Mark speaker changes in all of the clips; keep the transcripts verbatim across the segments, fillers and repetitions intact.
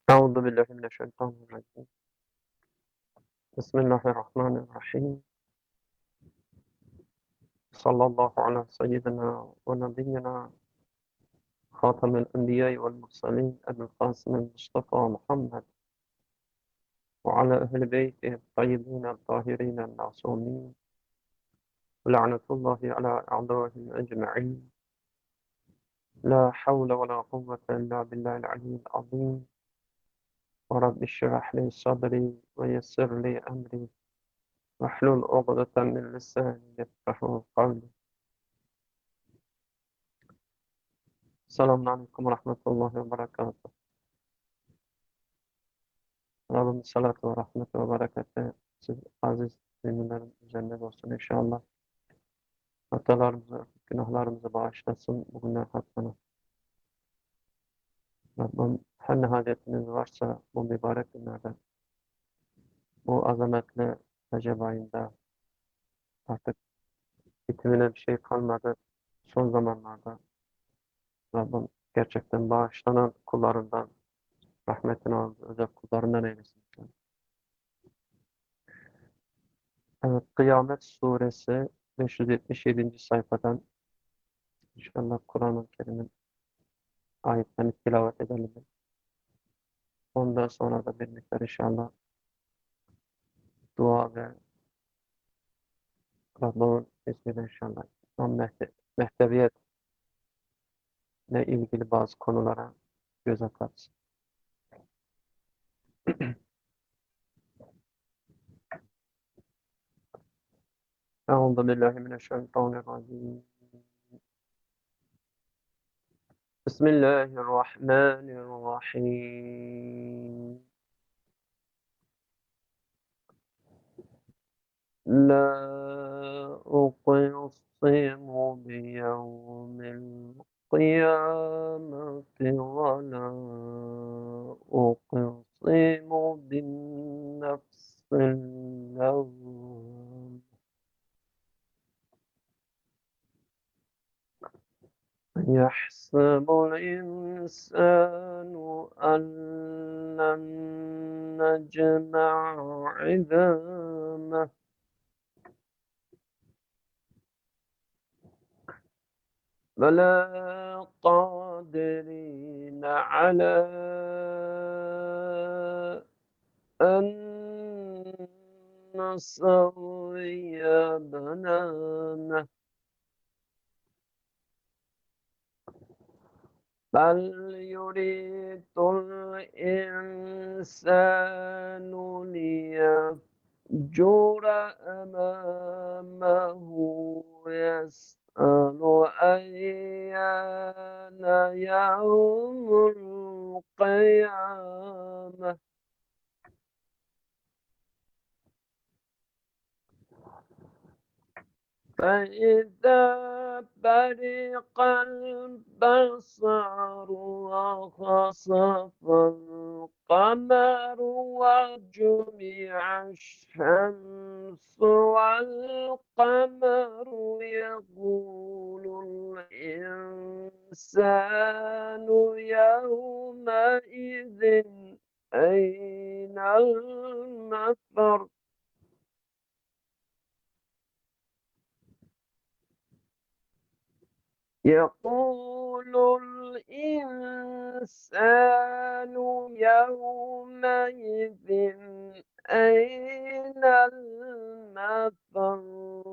Speaker 1: أعوذ بالله من الشيطان الرجيم. بسم الله الرحمن الرحيم. صلى الله على سيدنا ونبينا خاتم الأنبياء والمرسلين أبي القاسم المصطفى محمد وعلى أهل بيته الطيبين الطاهرين المعصومين، ولعنة الله على أعدائهم أجمعين. لا حول ولا قوة إلا بالله العلي العظيم. ورب اشرح لي صدري ويسر لي أمري واحلل عقدة من لساني يفقهوا قولي. السلام عليكم ورحمة الله وبركاته. Rabbim salatu ve rahmet ve bereketi siz aziz müminlerin üzerine olsun inşallah. Hatalarımızı, günahlarımızı bağışlasın bugünden hakkını. Rabbim her ne hacetiniz varsa bu mübarek günlerde, bu azametli Recep ayında artık bitimine bir şey kalmadı. Son zamanlarda Rabbim gerçekten bağışlanan kullarından, rahmetine aldığı özel kullarından eylesin. Evet, Kıyamet Suresi beş yüz yetmiş yedinci sayfadan inşallah Kur'an-ı Kerim'in ayetlerini tilavet edelim. Ondan sonra da bir miktar inşallah dua ve Rabbim'in izniyle inşallah İslam mehte mehteviyetle ilgili bazı konulara göz atarız. Euzu billahi mineşşeytanirracim. Bismillahirrahmanirrahim. La uqsimu biyevmil kıyameti ve la uqsimu bin nefsil levvame. يحسب الإنسان أن لن نجمع عظامه بلى قادرين على أن نسوي بنانه بل يريد الإنسان ليفجر أمامه يسأل أيان يوم القيامة فإذا برق البصر وخسف القمر وجمع الشمس والقمر يقول الإنسان يومئذ أين المفر يقول الإنسان يومئذ أين المفر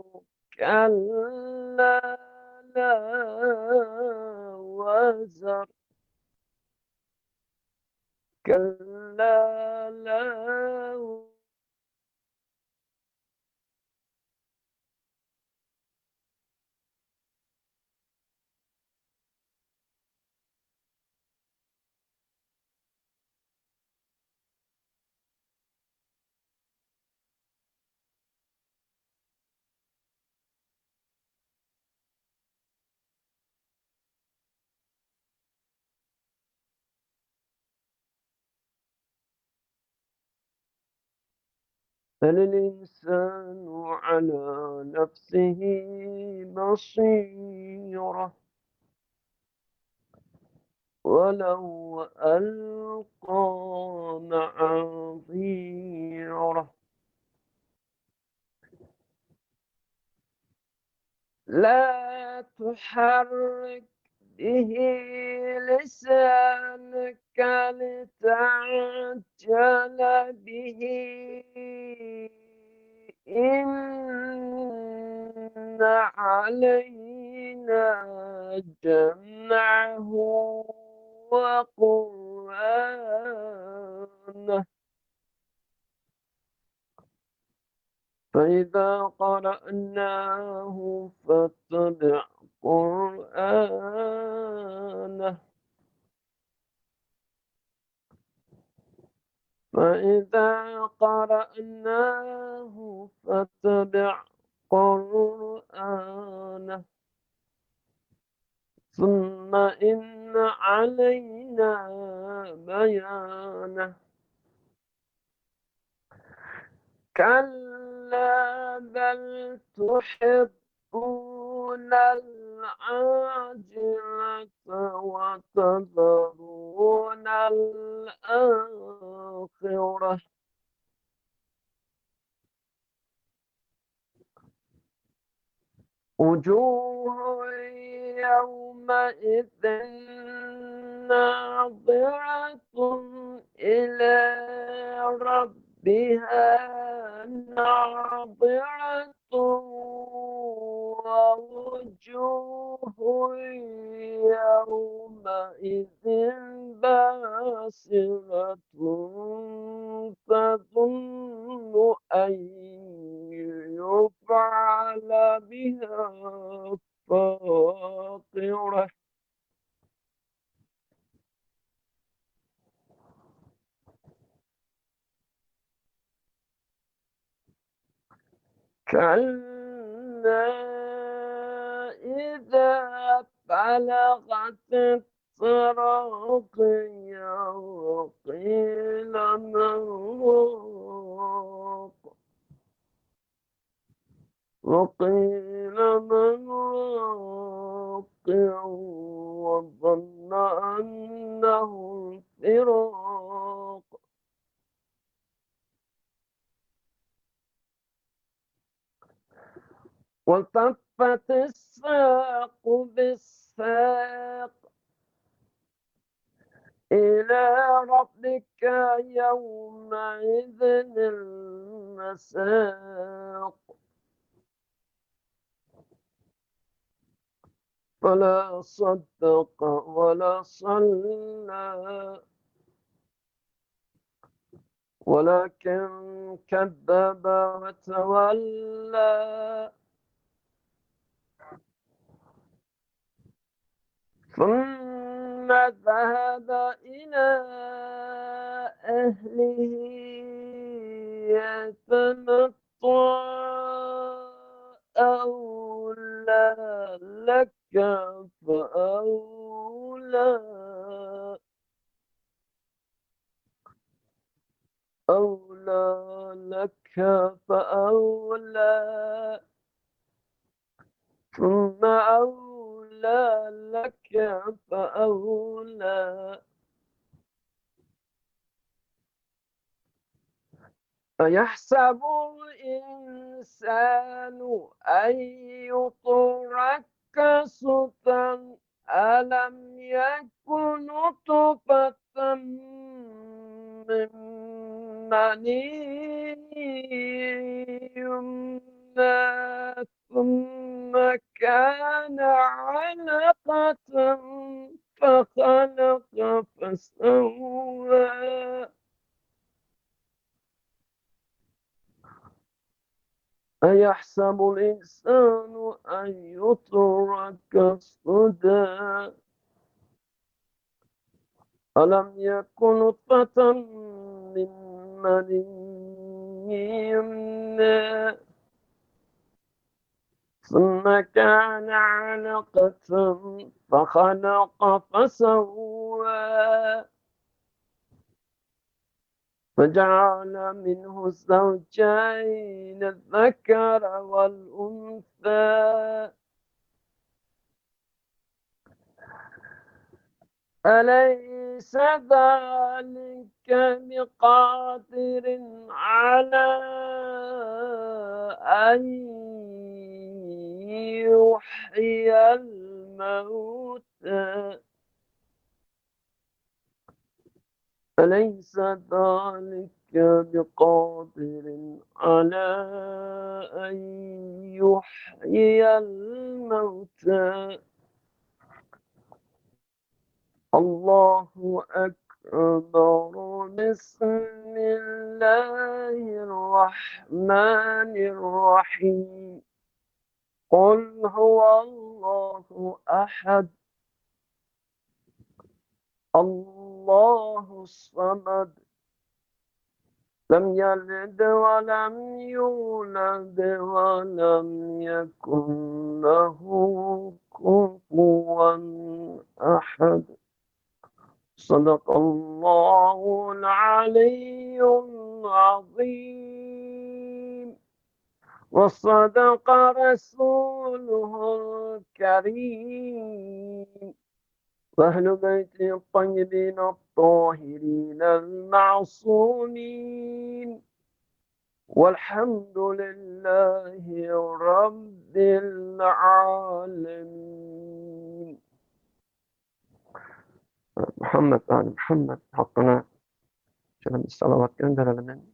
Speaker 1: كلا لا وزر كلا لا بل الإنسان على نفسه بصيرة ولو ألقى معاذيره لا تحرك به لسانك لتعجل به إن علينا جمعه وقرآنه فإذا قرأناه فاتبع قرآنه فإذا قرأناه فاتبع قرآنه ثم إن علينا بيانه كلا بل تحبون العاجلة وتذرون الآخرة وجوه يومئذ ناظرة إلى ربها ناظرة ووجوه يومئذ باسرة تظن أن يفعل بها فاقرة كلا إذا بلغت التراقي وقيل من راق وقيل من راق وظن أنه الفراق والتفت الساق بالساق إلى ربك يومئذ المساق فلا صدق ولا صلى ولكن كذب وتولى ثم ذهب إلى أهله يتمطى أولى لك فأولى أولى لك فأولى ثم أولى لك فأولى أيحسب الإنسان أن يترك سدى ألم يكن نطفة من مني يمنى ثم كان علقة فخلق فسوى أيحسب الإنسان أن يترك سدى ألم يكن نطفة من مني يمنى ثم كان علقة فخلق فسوى فجعل منه الزوجين الذكر والأنثى أليس ذلك بقادر على أن يحيي الموتى أليس ذلك بقادر على أن يحيي الموتى الله أكبر بسم الله الرحمن الرحيم قل هو الله أحد الله الصمد لم يلد ولم يولد ولم يكن له كفوا أحد صدق الله العلي العظيم وصدق رسوله الكريم وأهل بيته الطيبين الطاهرين المعصومين والحمد لله رب العالمين. Muhammed Ali Muhammed hakkına şöyle bir salavat gönderelim.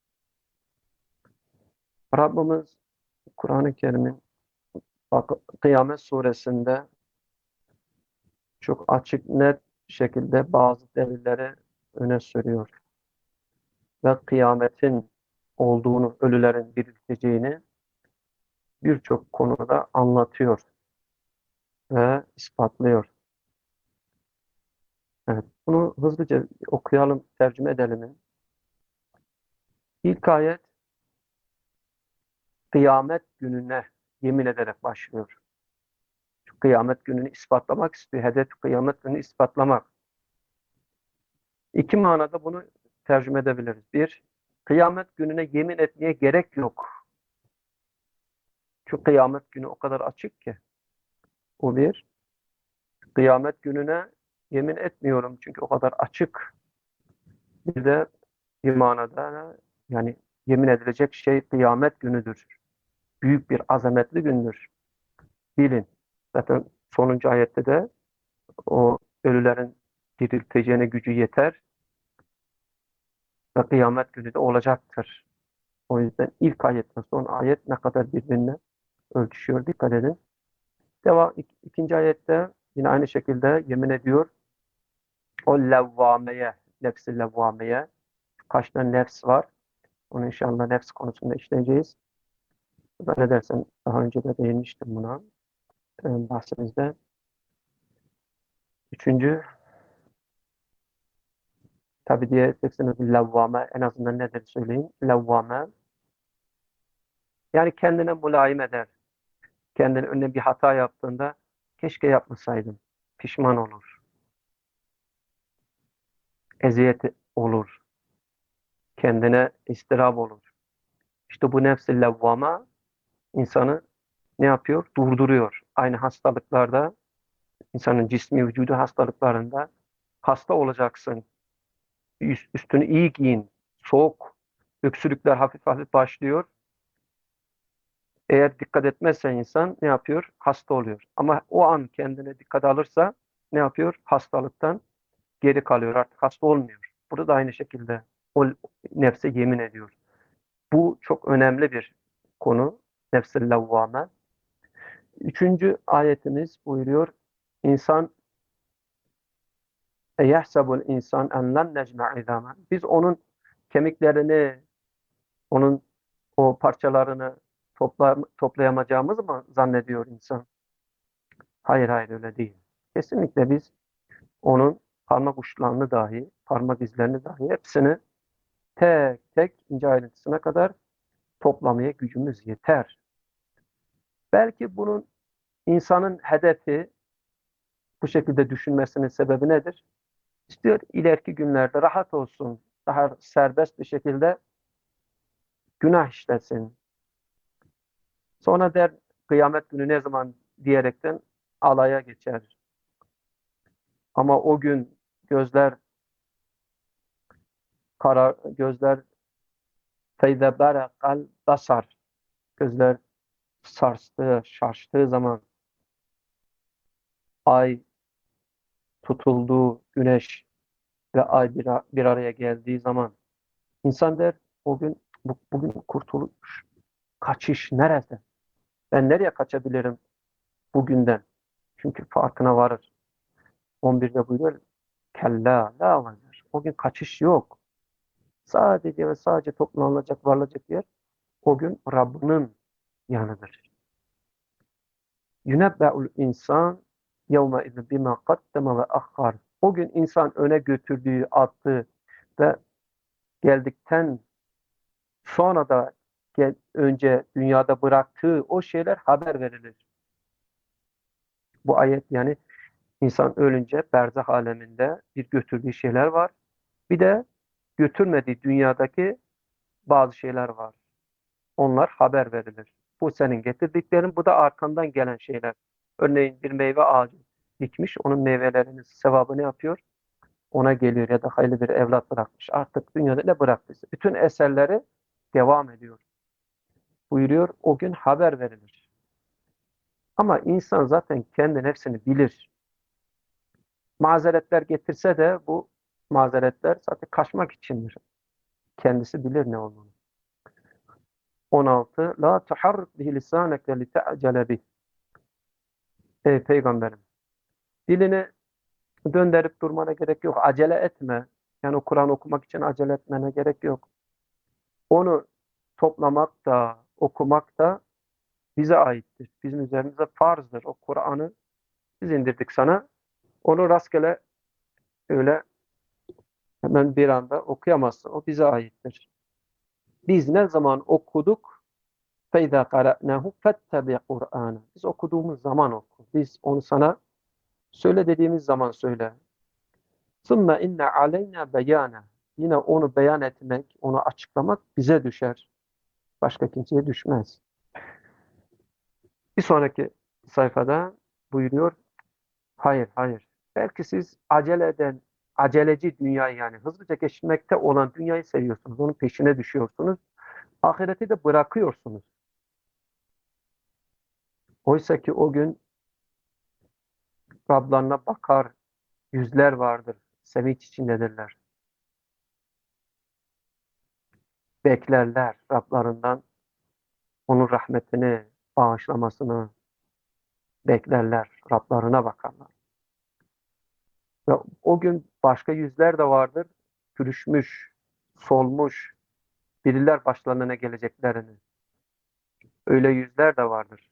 Speaker 1: Rabbimiz Kur'an-ı Kerim'in Kıyamet suresinde çok açık, net şekilde bazı delilleri öne sürüyor. Ve kıyametin olduğunu, ölülerin dirilteceğini birçok konuda anlatıyor ve ispatlıyor. Evet, bunu hızlıca okuyalım, tercüme edelim. İlk ayet kıyamet gününe yemin ederek başlıyor. Şu kıyamet gününü ispatlamak istiyor. Hedef kıyamet gününü ispatlamak. İki manada bunu tercüme edebiliriz. Bir, kıyamet gününe yemin etmeye gerek yok. Şu kıyamet günü o kadar açık ki. O bir. Kıyamet gününe yemin etmiyorum çünkü o kadar açık. Bir de bir manada yani yemin edilecek şey kıyamet günüdür. Büyük bir azametli gündür. Bilin. Zaten sonuncu ayette de o ölülerin dirilteceğine gücü yeter ve kıyamet günü de olacaktır. O yüzden ilk ayetten son ayet ne kadar birbirine ölçüşüyor. Dikkat edin. Devam, ik ikinci ayette yine aynı şekilde yemin ediyor. O levvameye, nefs-i levvameye. Kaç tane nefs var? Onu inşallah nefs konusunda işleyeceğiz. Zannedersem daha önce de değinmiştim buna e, bahsimizde. Üçüncü, tabi diye nefsiniz levvame, en azından nedir söyleyin. Levvame, yani kendine mülayim eder. Kendine önüne bir hata yaptığında keşke yapmasaydım. Pişman olur. Eziyet olur. Kendine istirap olur. İşte bu nefs-i levvama insanı ne yapıyor? Durduruyor. Aynı hastalıklarda, insanın cismi vücudu hastalıklarında hasta olacaksın. Üst, üstünü iyi giyin. Soğuk. Öksürükler hafif hafif başlıyor. Eğer dikkat etmezse insan ne yapıyor? Hasta oluyor. Ama o an kendine dikkat alırsa ne yapıyor? Hastalıktan geri kalıyor. Artık hasta olmuyor. Burada da aynı şekilde o nefse yemin ediyor. Bu çok önemli bir konu. Nefs-i levvame. Üçüncü ayetimiz buyuruyor. İnsan yehsebul insan en len necme izâmen. Biz onun kemiklerini, onun o parçalarını topla, toplayamayacağımızı mı zannediyor insan? Hayır hayır öyle değil. Kesinlikle biz onun parmak uçlarını dahi, parmak izlerini dahi hepsini tek tek ince ayrıntısına kadar toplamaya gücümüz yeter. Belki bunun insanın hedefi bu şekilde düşünmesinin sebebi nedir? İstiyor ileriki günlerde rahat olsun, daha serbest bir şekilde günah işlesin. Sonra der kıyamet günü ne zaman diyerekten alaya geçer. Ama o gün gözler karar, gözler feyde berekal basar. Gözler sarstığı, şaştığı zaman, ay tutulduğu, güneş ve ay bir, bir araya geldiği zaman insan der o gün bu, bugün kurtuluş, kaçış nerede? Ben nereye kaçabilirim bugünden? Çünkü farkına varır. on birde buyuruyor kella la vazir. O gün kaçış yok. Sadece ve sadece toplanılacak, varılacak yer o gün Rabbinin yanıdır. Yunebbe'ul insan yevme izin bima kaddeme ve ahhar. O gün insan öne götürdüğü, attığı ve geldikten sonra da gel, önce dünyada bıraktığı o şeyler haber verilir. Bu ayet yani insan ölünce berzah aleminde bir götürdüğü şeyler var. Bir de götürmediği dünyadaki bazı şeyler var. Onlar haber verilir. Bu senin getirdiklerin, bu da arkandan gelen şeyler. Örneğin bir meyve ağacı dikmiş, onun meyvelerinin sevabını yapıyor, ona geliyor ya da hayırlı bir evlat bırakmış. Artık dünyada ne bıraktıysa, bütün eserleri devam ediyor. Buyuruyor, o gün haber verilir. Ama insan zaten kendi nefsini bilir. Mazeretler getirse de bu mazeretler zaten kaçmak içindir. Kendisi bilir ne olduğunu. on altı. La tuharrik bihi lisaneke li te'cele bih. Ey peygamberim, dilini döndürüp durmana gerek yok. Acele etme. Yani o Kur'an okumak için acele etmene gerek yok. Onu toplamak da, okumak da bize aittir. Bizim üzerimize farzdır. O Kur'an'ı biz indirdik sana. Onu rastgele öyle hemen bir anda okuyamazsın. O bize aittir. Biz ne zaman okuduk? فَاِذَا قَرَأْنَاهُ فَاتَّبِعْ قُرْآنَ. Biz okuduğumuz zaman oku. Biz onu sana söyle dediğimiz zaman söyle. ثُمَّ اِنَّ عَلَيْنَا بَيَانَ. Yine onu beyan etmek, onu açıklamak bize düşer. Başka kimseye düşmez. Bir sonraki sayfada buyuruyor, hayır, hayır. Belki siz acele eden, aceleci dünyayı yani hızlıca geçmekte olan dünyayı seviyorsunuz. Onun peşine düşüyorsunuz. Ahireti de bırakıyorsunuz. Oysa ki o gün Rablarına bakar, yüzler vardır. Sevinç içindedirler. Beklerler Rablarından onun rahmetini, bağışlamasını beklerler. Rablarına bakarlar. Ve o gün başka yüzler de vardır. Pürüşmüş, solmuş, bilirler başlarına ne geleceklerini. Öyle yüzler de vardır.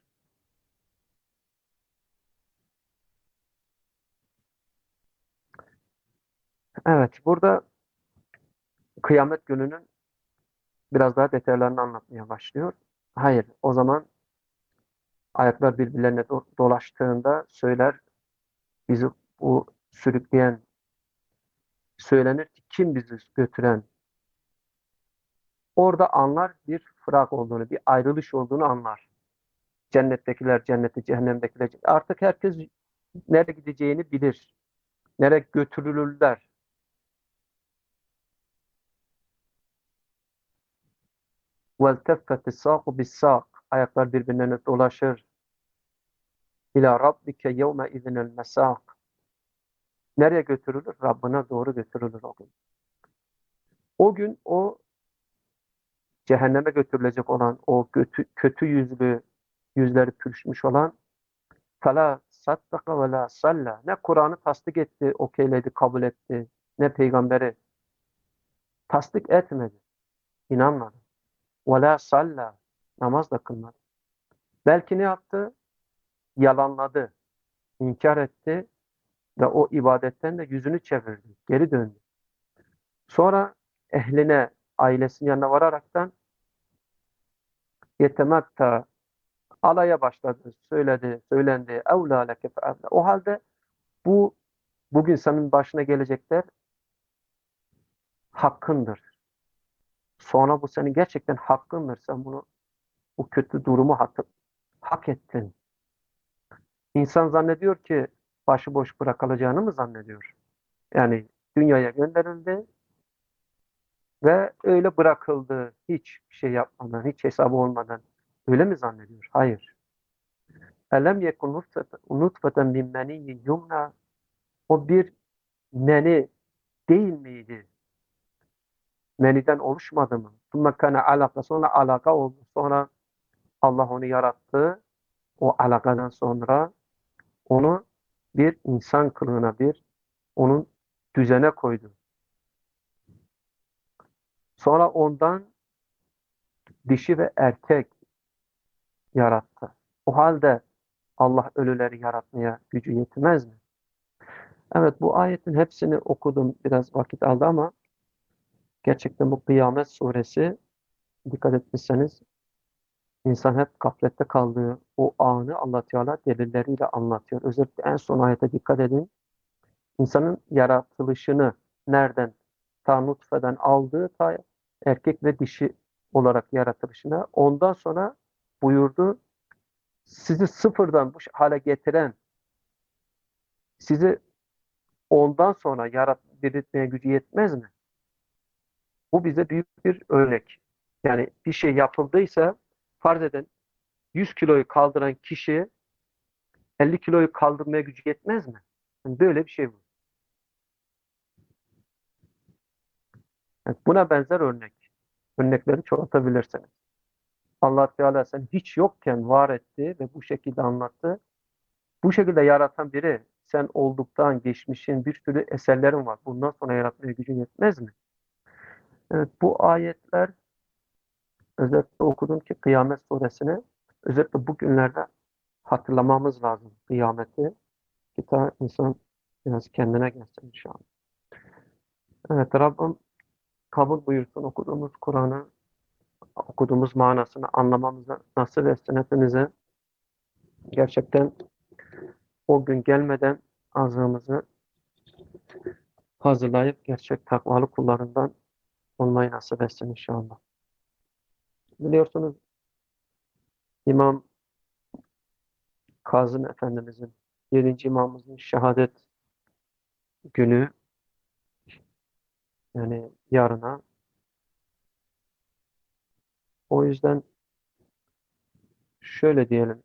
Speaker 1: Evet, burada kıyamet gününün biraz daha detaylarını anlatmaya başlıyor. Hayır, o zaman ayaklar birbirlerine do- dolaştığında söyler, bizi bu sürükleyen söylenir ki kim bizi götüren? Orada anlar bir fırak olduğunu, bir ayrılış olduğunu anlar. Cennettekiler cenneti, cehennemdekiler cehennem. Artık herkes nereye gideceğini bilir. Nereye götürülürler. وَالْتَفَّتِ السَّاقُ بِالسَّاقِ. Ayaklar birbirlerine dolaşır. İlâ rabbike yevme izinel mesâk. Nereye götürülür? Rabbine doğru götürülür o gün. O gün o cehenneme götürülecek olan, o kötü, kötü yüzlü, yüzleri pürüşmüş olan فَلَا صَدَّقَ وَلَا salla. Ne Kur'an'ı tasdik etti, okeyledi, kabul etti. Ne peygamberi tasdik etmedi, inanmadı. وَلَا salla. Namaz da kılmadı. Belki ne yaptı? Yalanladı, inkar etti ve o ibadetten de yüzünü çevirdi, geri döndü. Sonra ehline, ailesinin yanına vararaktan yetemetta alaya başladı, söyledi, söylendi. Evlâ leke feevlâ. O halde bu bugün senin başına gelecekler hakkındır. Sonra bu senin gerçekten hakkındır. Sen bunu bu kötü durumu hak, hak ettin. İnsan zannediyor ki başıboş bırakılacağını mı zannediyor? Yani dünyaya gönderildi ve öyle bırakıldı. Hiç şey yapmadan, hiç hesabı olmadan. Öyle mi zannediyor? Hayır. Elem yekun nutfeten nutfeten min meniyyin yumna. O bir meni değil miydi? Meniden oluşmadı mı? Sümme kana alaka. Sonra alaka oldu. Sonra Allah onu yarattı. O alakadan sonra onu bir insan kılığına, bir onun düzene koydu. Sonra ondan dişi ve erkek yarattı. O halde Allah ölüleri yaratmaya gücü yetmez mi? Evet, bu ayetin hepsini okudum. Biraz vakit aldı ama gerçekten bu Kıyamet Suresi, dikkat etmişseniz, insan hep gaflette kaldığı o anı Allah Teala delilleriyle anlatıyor. Özellikle en son ayete dikkat edin. İnsanın yaratılışını nereden? Ta nutfeden aldığı ta erkek ve dişi olarak yaratılışına. Ondan sonra buyurdu, sizi sıfırdan bu hale getiren, sizi ondan sonra yarat, diriltmeye gücü yetmez mi? Bu bize büyük bir örnek. Yani bir şey yapıldıysa, farz edin yüz kiloyu kaldıran kişi elli kiloyu kaldırmaya gücü yetmez mi? Yani böyle bir şey bu. Yani buna benzer örnek. Örnekleri çoğaltabilirsiniz. Allah Teala sen hiç yokken var etti ve bu şekilde anlattı. Bu şekilde yaratan biri, sen olduktan geçmişin bir sürü eserlerin var. Bundan sonra yaratmaya gücün yetmez mi? Evet, bu ayetler, özellikle okudum ki Kıyamet Suresini, özellikle bugünlerde hatırlamamız lazım kıyameti. Ki ta insan biraz kendine gelsin inşallah. Evet, Rabbim kabul buyursun okuduğumuz Kur'an'ı, okuduğumuz manasını anlamamızı nasip etsin hepimize. Gerçekten o gün gelmeden ağzımızı hazırlayıp gerçek takvalı kullarından olmayı nasip etsin inşallah. Biliyorsunuz İmam Kazım Efendimizin, yedinci imamımızın şehadet günü, yani yarına. O yüzden şöyle diyelim,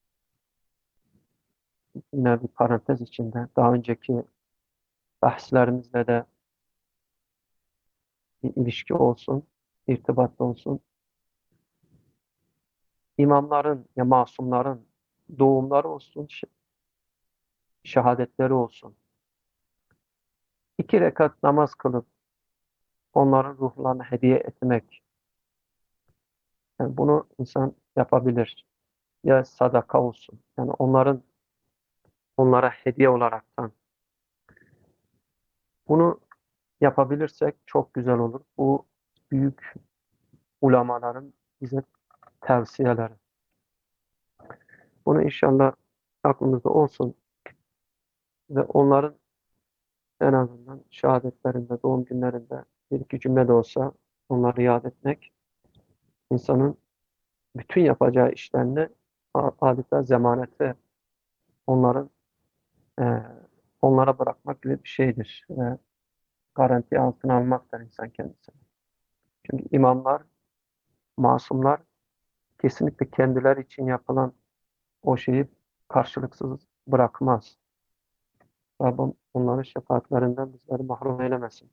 Speaker 1: yine bir parantez içinde daha önceki bahslerimizle de bir ilişki olsun, irtibatlı olsun. İmamların ya masumların doğumları olsun, şehadetleri olsun. İki rekat namaz kılıp onların ruhlarını hediye etmek. Yani bunu insan yapabilir. Ya sadaka olsun. Yani onların onlara hediye olaraktan. Bunu yapabilirsek çok güzel olur. Bu büyük ulemaların bize tavsiyeleri. Bunu inşallah aklımızda olsun ve onların en azından şehadetlerinde, doğum günlerinde bir iki cümle de olsa onları yad etmek, insanın bütün yapacağı işlerini adeta zemanete onların e, onlara bırakmak gibi bir şeydir. Ve garanti altına almaktır insan kendisini. Çünkü imamlar, masumlar kesinlikle kendileri için yapılan o şeyi karşılıksız bırakmaz. Rabbim onların şefaatlerinden bizleri mahrum eylemesin.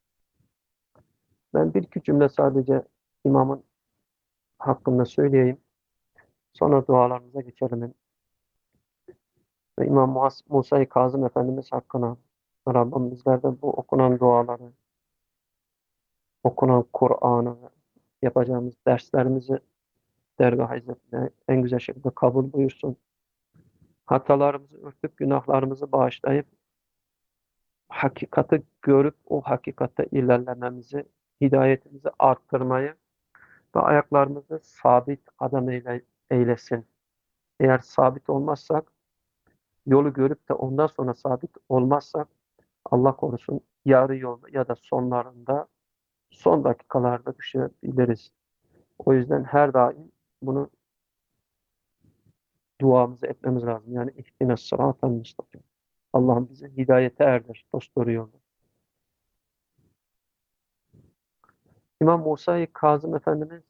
Speaker 1: Ben bir iki cümle sadece imamın hakkında söyleyeyim. Sonra dualarımıza geçelim. Ve İmam Muhas- Musa-i Kazım Efendimiz hakkına Rabbim bizlerden bu okunan duaları, okunan Kur'an'ı, yapacağımız derslerimizi dergah hizmetine en güzel şekilde kabul buyursun. Hatalarımızı örtüp günahlarımızı bağışlayıp hakikati görüp o hakikatte ilerlememizi, hidayetimizi arttırmayı ve ayaklarımızı sabit adam eyle, eylesin. Eğer sabit olmazsak, yolu görüp de ondan sonra sabit olmazsak, Allah korusun yarı yolda ya da sonlarında, son dakikalarda düşebiliriz. O yüzden her daim bunu duamızı etmemiz lazım. Yani ihdine sıratel müstakim. Allah'ım bizi hidayete erdir, dosdoğru yolda. İmam Musa-i Kazım Efendimiz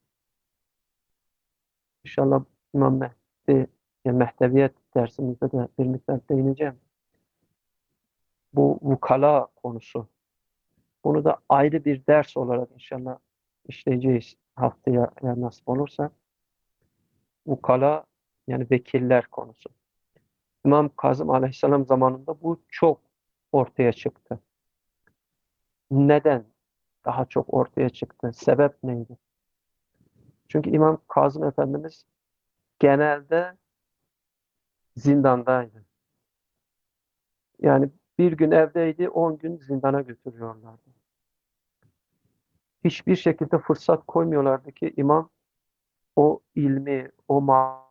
Speaker 1: inşallah İmam Mehdi, yani Mehdeviyet dersimizde de bir miktar değineceğim. Bu vukala konusu. Bunu da ayrı bir ders olarak inşallah işleyeceğiz haftaya eğer nasip olursa. Vukala yani vekiller konusu. İmam Kazım Aleyhisselam zamanında bu çok ortaya çıktı. Neden daha çok ortaya çıktı? Sebep neydi? Çünkü İmam Kazım Efendimiz genelde zindandaydı. Yani bir gün evdeydi, on gün zindana götürüyorlardı. Hiçbir şekilde fırsat koymuyorlardı ki imam o ilmi, o ma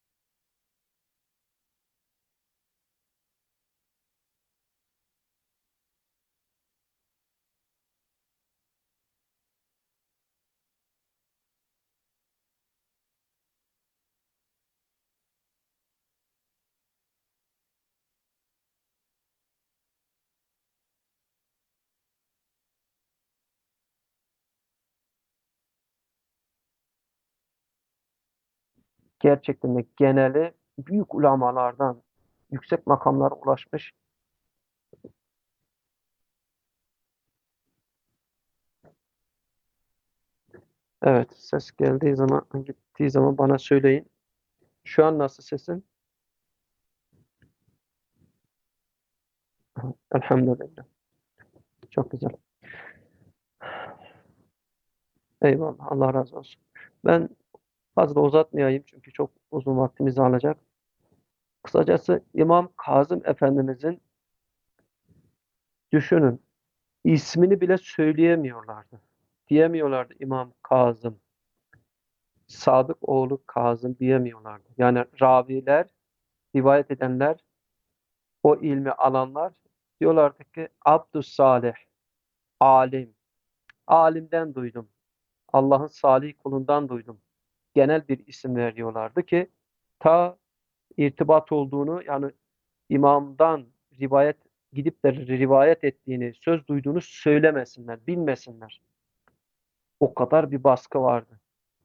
Speaker 1: gerçekten de geneli büyük ulamalardan yüksek makamlara ulaşmış. Evet, ses geldiği zaman, gittiği zaman bana söyleyin. Şu an nasıl sesin? Elhamdülillah. Çok güzel. Eyvallah. Allah razı olsun. Ben fazla uzatmayayım çünkü çok uzun vaktimizi alacak. Kısacası İmam Kazım Efendimizin düşünün ismini bile söyleyemiyorlardı. Diyemiyorlardı İmam Kazım. Sadık oğlu Kazım diyemiyorlardı. Yani raviler, rivayet edenler, o ilmi alanlar diyorlardı ki Abdus Salih, alim. Alimden duydum. Allah'ın salih kulundan duydum. Genel bir isim veriyorlardı ki ta irtibat olduğunu yani imamdan rivayet gidip de rivayet ettiğini, söz duyduğunu söylemesinler, bilmesinler. O kadar bir baskı vardı.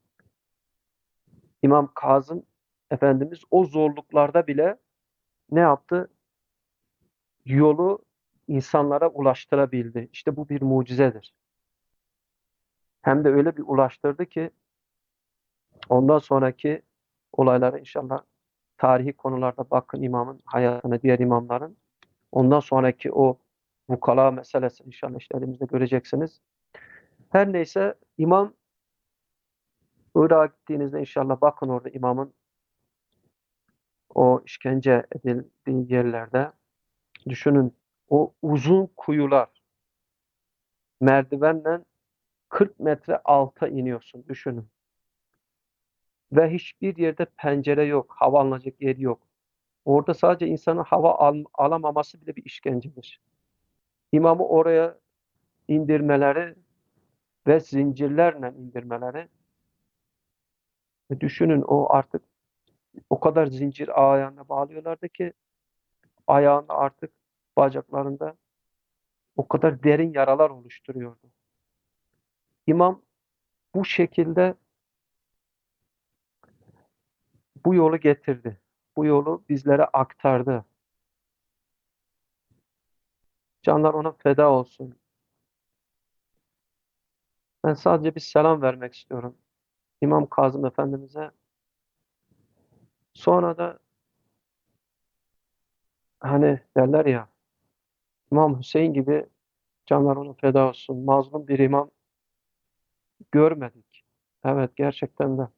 Speaker 1: İmam Kazım Efendimiz o zorluklarda bile ne yaptı? Yolu insanlara ulaştırabildi. İşte bu bir mucizedir. Hem de öyle bir ulaştırdı ki ondan sonraki olaylara inşallah tarihi konularda bakın imamın hayatına, diğer imamların. Ondan sonraki o vukala meselesi inşallah işlerimizde göreceksiniz. Her neyse imam Irak'a gittiğinizde inşallah bakın orada imamın o işkence edildiği yerlerde düşünün o uzun kuyular merdivenle kırk metre alta iniyorsun düşünün. Ve hiçbir yerde pencere yok, hava alınacak yer yok. Orada sadece insanın hava al alamaması bile bir işkencedir. İmamı oraya indirmeleri ve zincirlerle indirmeleri ve düşünün o artık o kadar zincir ayağına bağlıyorlardı ki ayağında artık bacaklarında o kadar derin yaralar oluşturuyordu. İmam bu şekilde bu yolu getirdi. Bu yolu bizlere aktardı. Canlar ona feda olsun. Ben sadece bir selam vermek istiyorum İmam Kazım Efendimiz'e. Sonra da hani derler ya İmam Hüseyin gibi canlar ona feda olsun. Mazlum bir imam görmedik. Evet gerçekten de.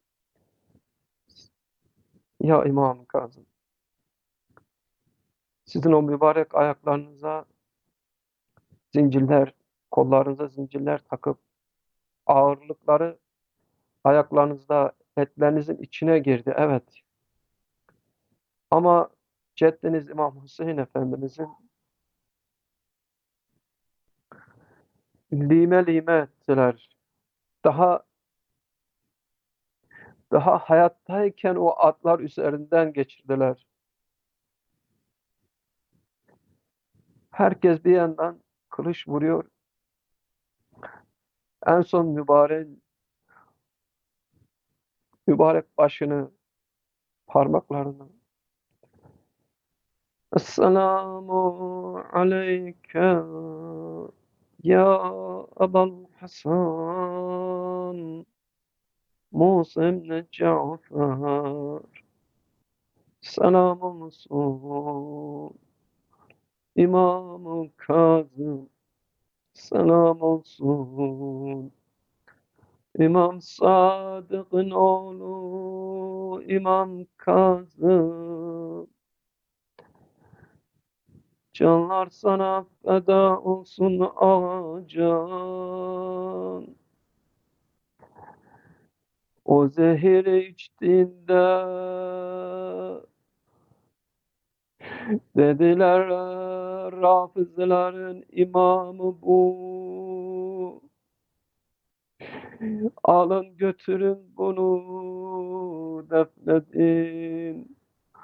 Speaker 1: Ya İmam Kazım. Sizin o mübarek ayaklarınıza zincirler, kollarınıza zincirler takıp ağırlıkları ayaklarınızda etlerinizin içine girdi. Evet. Ama ceddiniz İmam Hüseyin Efendimizin lime lime ettiler. Daha daha hayattayken o atlar üzerinden geçirdiler. Herkes bir yandan kılıç vuruyor. En son mübarek mübarek başını, parmaklarını Esselamu aleyke ya Ebel Hasan Musa ibn Cafer selam olsun İmam-ı Kazım selam olsun İmam Sadık'ın oğlu İmam Kazım canlar sana feda olsun ağacan o zehiri içtiğinde dediler Rafizlerin imamı bu. Alın götürün bunu defnedin.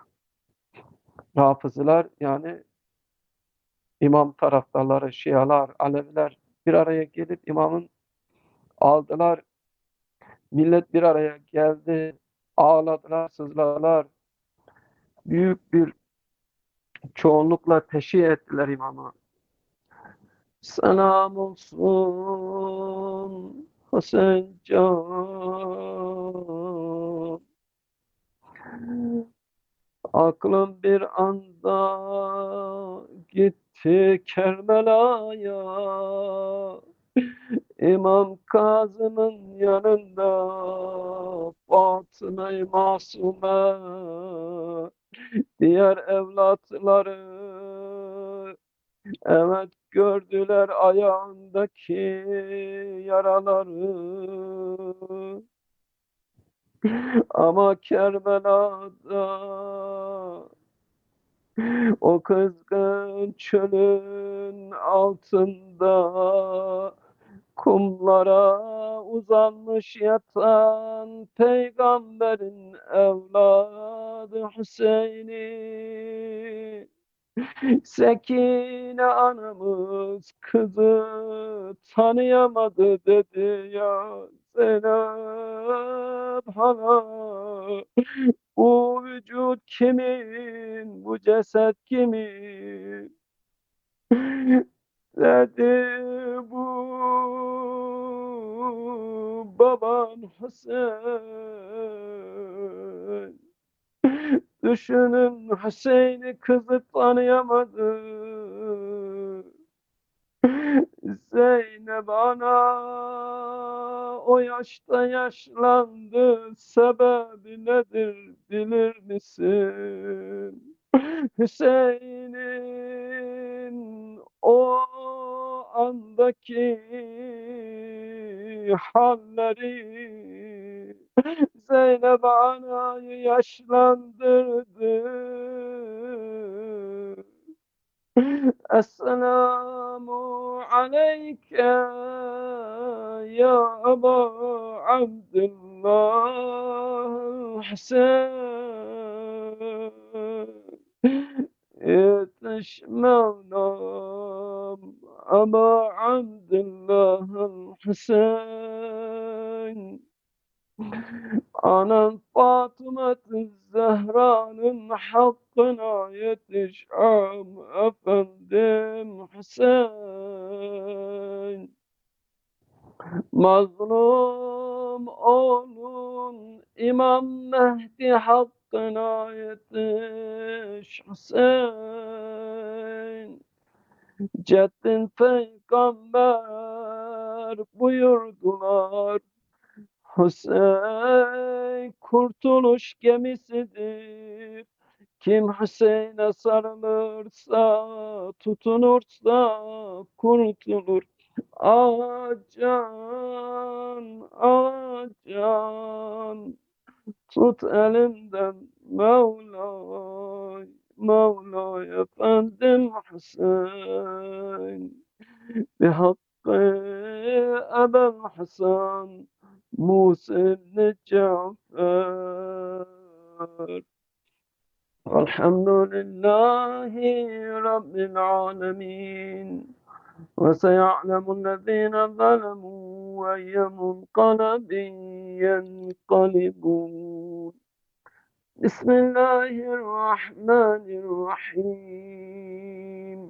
Speaker 1: Rafizler yani imam taraftarları, Şialar, Aleviler bir araya gelip imamın aldılar. Millet bir araya geldi. Ağladılar, sızladılar. Büyük bir çoğunlukla teşhi ettiler imamı. Selam olsun Hüseyin Can. Aklım bir anda gitti Kerbela'ya. İmam Kazım'ın yanında Fatıma-i Masume diğer evlatları evet gördüler ayağındaki yaraları ama Kerbela'da o kızgın çölün altında kumlara uzanmış yatan peygamberin evladı Hüseyin'i Sekine anamız kızı tanıyamadı dedi ya Zeynep hala bu vücut kimin bu ceset kimin dedi bu baban Hüseyin düşünün Hüseyin'i kızı tanıyamadı. Zeynep ana o yaşta yaşlandı. Sebebi nedir bilir misin? Hüseyin'in o andaki halleri Zeynep anayı yaşlandırdı. Esselamu aleyke ya Eba Abdullah Hüseyin. Yetiş Mevlam Eba Abdullah Hüseyin. Anan Fatıma Zehra'nın hakkına yetiş am efendim Hüseyin. Mazlum oğlun İmam Mehdi hakkına yetiş Hüseyin. Ceddin peygamber buyurdular Hüseyin kurtuluş gemisidir. Kim Hüseyin'e sarılırsa, tutunursa kurtulur. Ah can, ah can, tut elimden Mevlay, Mevlay efendim Hüseyin. بحق أبا الحسن موسى بن جعفر الحمد لله رب العالمين وسيعلم الذين ظلموا أي منقلب ينقلبون بسم الله الرحمن الرحيم.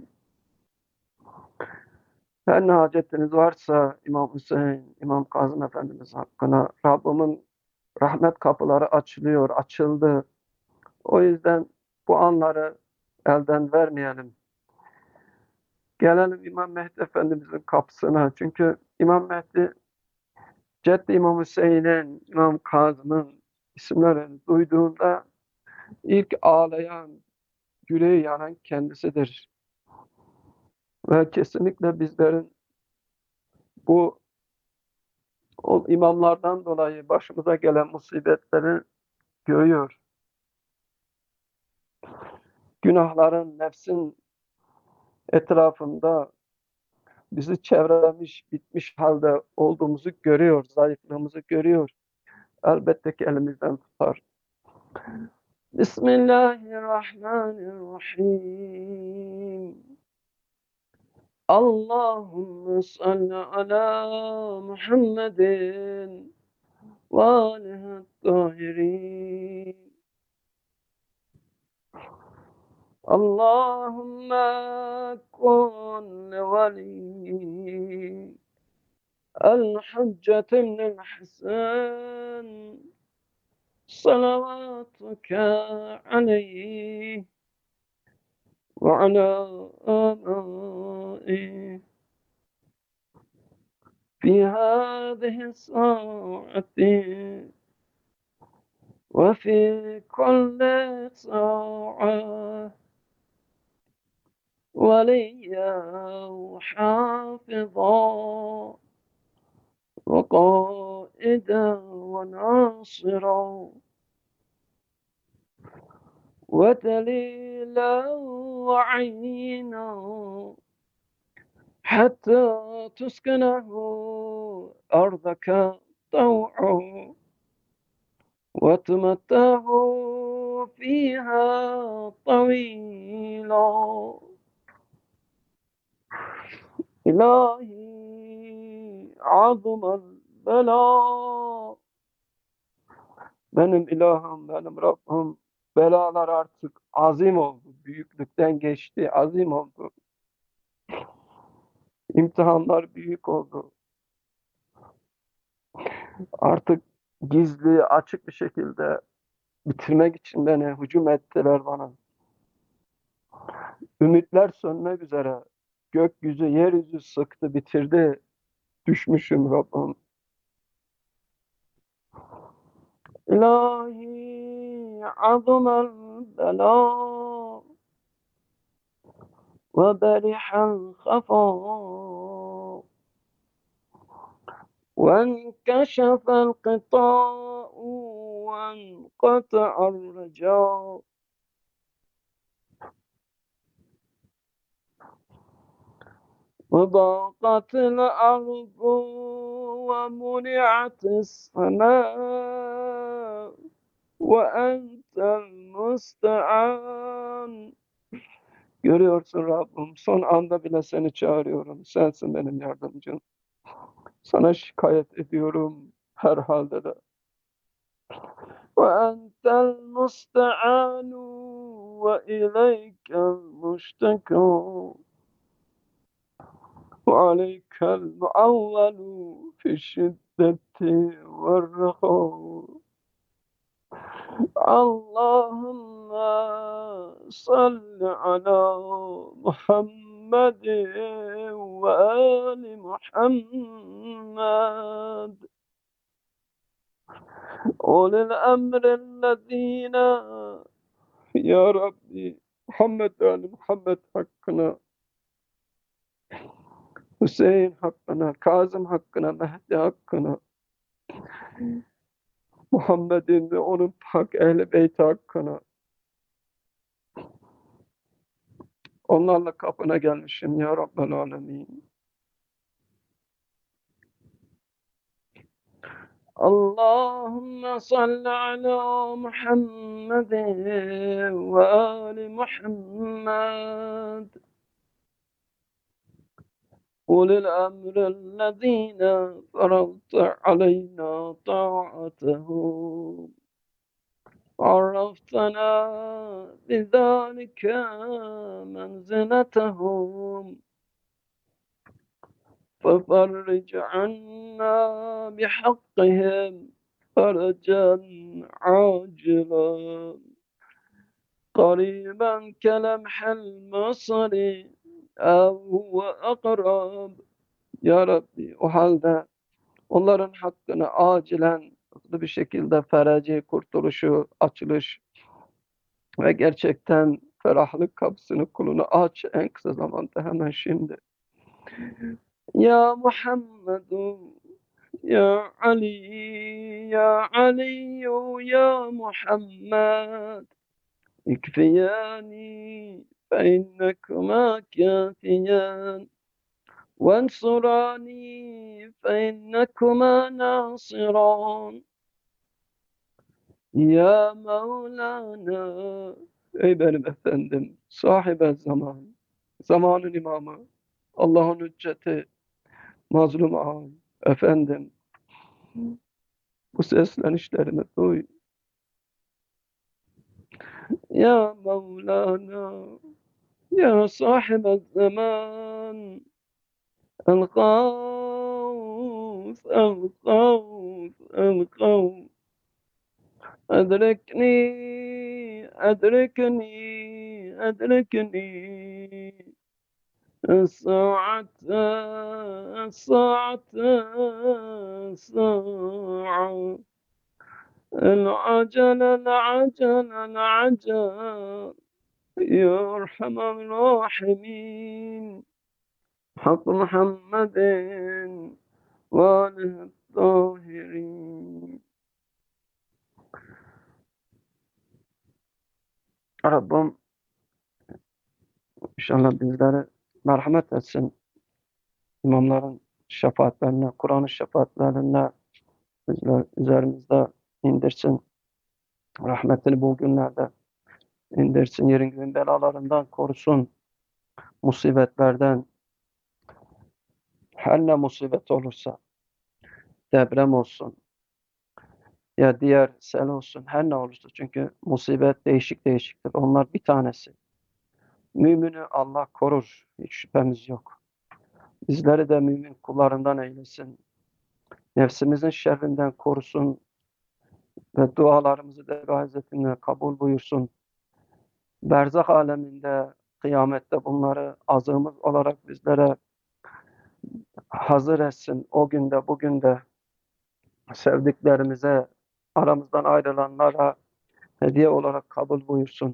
Speaker 1: Her ne hacetiniz varsa İmam Hüseyin, İmam Kazım Efendimiz hakkına Rabbimin rahmet kapıları açılıyor, açıldı. O yüzden bu anları elden vermeyelim. Gelelim İmam Mehdi Efendimizin kapısına. Çünkü İmam Mehdi, Ceddi İmam Hüseyin'in, İmam Kazım'ın isimlerini duyduğunda ilk ağlayan, yüreği yanan kendisidir. Ve kesinlikle bizlerin bu o imamlardan dolayı başımıza gelen musibetleri görüyor. Günahların, nefsin etrafında bizi çevrelemiş, bitmiş halde olduğumuzu görüyor, zayıflığımızı görüyor. Elbette ki elimizden tutar. Bismillahirrahmanirrahim. Allahümme salli ala Muhammedin ve alihi tahirin. Allahümme kun veli el-Hüccet ibn Hasan salavatuke aleyh ve ala âbâih في هذه الساعة وفي كل ساعة وليا وحافظا وقائدا وناصرا ودليلا وعينا حتى تسكنه أرضك طوعا وتمتعه فيها طويلا. İlahi azımel bela. Benim ilahım, benim Rabbim, belalar artık azim oldu. Büyüklükten geçti, azim oldu. İmtihanlar büyük oldu. Artık gizli, açık bir şekilde bitirmek için beni hücum ettiler bana. Ümitler sönmek üzere. Gökyüzü, yeryüzü sıktı, bitirdi. Düşmüşüm Rabbim. İlahi azımel bela ve berihel hafa ve enkeşefel qita'u ve enqata'ar reca وضاقت الأرض ومنعت السماء وأنت المستعان. Görüyorsun Rabbim, son anda bile seni çağırıyorum. Sensin benim yardımcım. Sana şikayet ediyorum her halde de. وأنت المستعان وإليك المشتكى وعليك المعول في الشدة والرخاء. اللهم صل على محمد وآل محمد أولي الأمر الذين يا ربي Muhammed ve Ali Muhammed hakkına, Hüseyin hakkına, Kazım hakkına, Mehdi hakkına, Muhammed'in ve onun pak ehl-i beyti hakkına. Onlarla kapına gelmişim ya Rabbel Alemin. اللهم صل على محمد وآل محمد أولي الأمر الذين فرضت علينا طاعتهم عرفتنا بذلك منزلتهم ففرج عنا بحقهم فرجا عاجلا قريبا كلمح البصر أو هو أقرب. Ya Rabbi, o halde onların hakkını acilen hızlı bir şekilde fereci, kurtuluşu, açılış ve gerçekten ferahlık kapısını kuluna aç en kısa zamanda, hemen şimdi. Ya Muhammedu Ya Ali Ya Ali Ya Muhammed ikfiyani fe innekuma kâfiyen وانصراني فإنكما ناصران. Ya Mevlana, ey benim efendim, sahibe zaman, zamanın imamı, Allah'ın hücceti, mazlum ağam, efendim, bu seslenişlerimi duy. Ya Mevlana, ya sahibe zaman, الغوث الغوث الغوث أدركني أدركني أدركني الساعة الساعة الساعة العجل العجل العجل يا أرحم الراحمين حق محمد وآله الطاهرين. Rabbim inşallah bizlere merhamet etsin. İmamların şefaatlerine, Kur'an'ın şefaatlerine bizler üzerimizde indirsin. Rahmetini bu günlerde indirsin. Yerin göğün belalarından korusun. Musibetlerden, her ne musibet olursa, deprem olsun ya diğer sel olsun, her ne olursa, çünkü musibet değişik değişiktir. Onlar bir tanesi. Mümini Allah korur. Hiç şüphemiz yok. Bizleri de mümin kullarından eylesin. Nefsimizin şerrinden korusun ve dualarımızı da Hazretine kabul buyursun. Berzah aleminde, kıyamette bunları azığımız olarak bizlere hazır etsin. O günde, bugün de sevdiklerimize, aramızdan ayrılanlara hediye olarak kabul buyursun.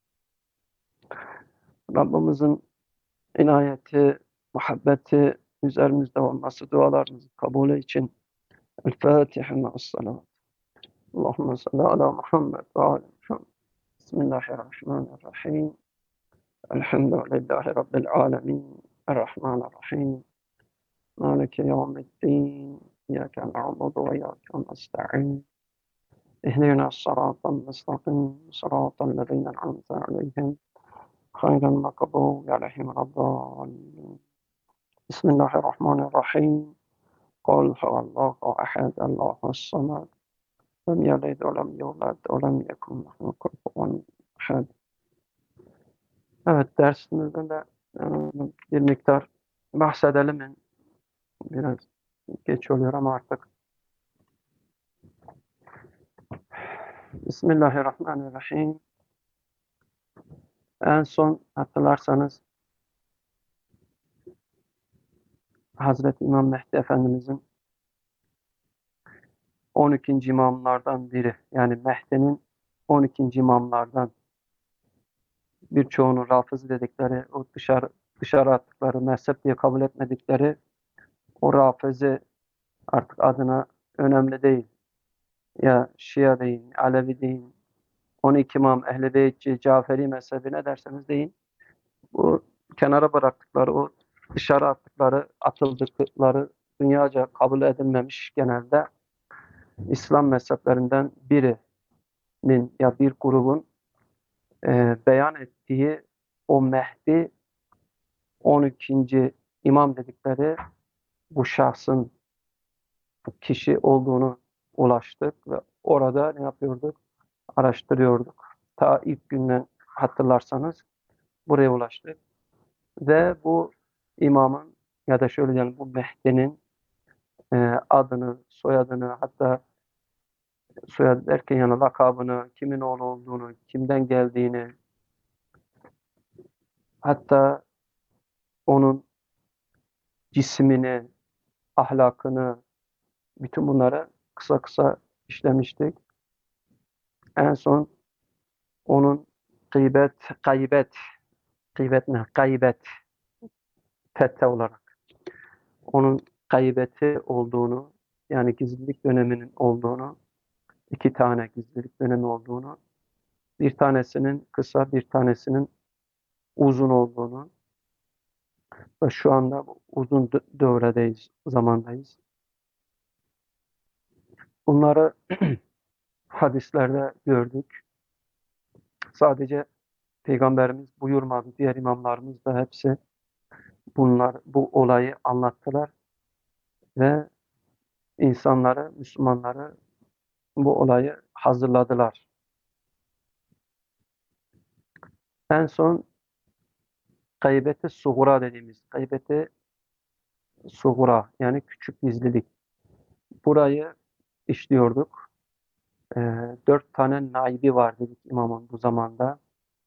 Speaker 1: Rabbimizin inayeti, muhabbeti üzerimizde olması, dualarımızı kabulü için El-Fatiha ma'as-salat. Allahümme salli ala Muhammed ve ala Muhammed. Bismillahirrahmanirrahim. Elhamdülillahi Rabbil alemin. Errahmanirrahim. Maliki yevmiddin. İyyâke na'budu ve iyyâke nesta'in. İhdina s-sirâtal mustakîm. Sirâtal lezîne en'amte aleyhim. Gayril mağdûbi aleyhim veleddâllîn. Bismillahirrahmanirrahim. Kul huvallahu ahad, Allahus samad. Lem yelid ve lem yulad ve lem yekun lehu kufuven ahad. Evet, dersimizde de e, bir miktar bahsedelim. Biraz geç oluyor ama artık. Bismillahirrahmanirrahim. En son hatırlarsanız Hazreti İmam Mehdi Efendimizin on ikinci imamlardan biri, yani Mehdi'nin on ikinci imamlardan, birçoğunu Rafız dedikleri, o dışarı dışarı attıkları, mezhep diye kabul etmedikleri o Rafız'ı, artık adına önemli değil. Ya Şia deyin, Alevi deyin, on iki imam, Ehl-i Beytçi, Caferi mezhebi, ne derseniz deyin. Bu kenara bıraktıkları, o dışarı attıkları, atıldıkları dünyaca kabul edilmemiş genelde İslam mezheplerinden birinin ya bir grubun e, beyan ettiği o Mehdi on ikinci imam dedikleri bu şahsın bu kişi olduğunu ulaştık ve orada ne yapıyorduk? Araştırıyorduk. Ta ilk günden hatırlarsanız buraya ulaştık ve bu imamın ya da şöyle diyelim bu Mehdi'nin e, adını, soyadını hatta soyadı derken yani lakabını, kimin oğlu olduğunu, kimden geldiğini hatta onun cismini, ahlakını, bütün bunları kısa kısa işlemiştik. En son onun gıybet, gaybet, gıybet ne? Gaybet, fette olarak. Onun gaybeti olduğunu, yani gizlilik döneminin olduğunu, iki tane gizlilik dönemi olduğunu, bir tanesinin kısa, bir tanesinin uzun olduğunu ve şu anda uzun dö- devredeyiz, zamandayız. Bunları hadislerde gördük. Sadece Peygamberimiz buyurmadı. Diğer imamlarımız da hepsi bunlar bu olayı anlattılar ve insanları, Müslümanları bu olayı hazırladılar. En son gaybeti sugura dediğimiz, gaybeti sugura yani küçük gizlilik. Burayı işliyorduk. Ee, dört tane naibi var dedik imamın bu zamanda.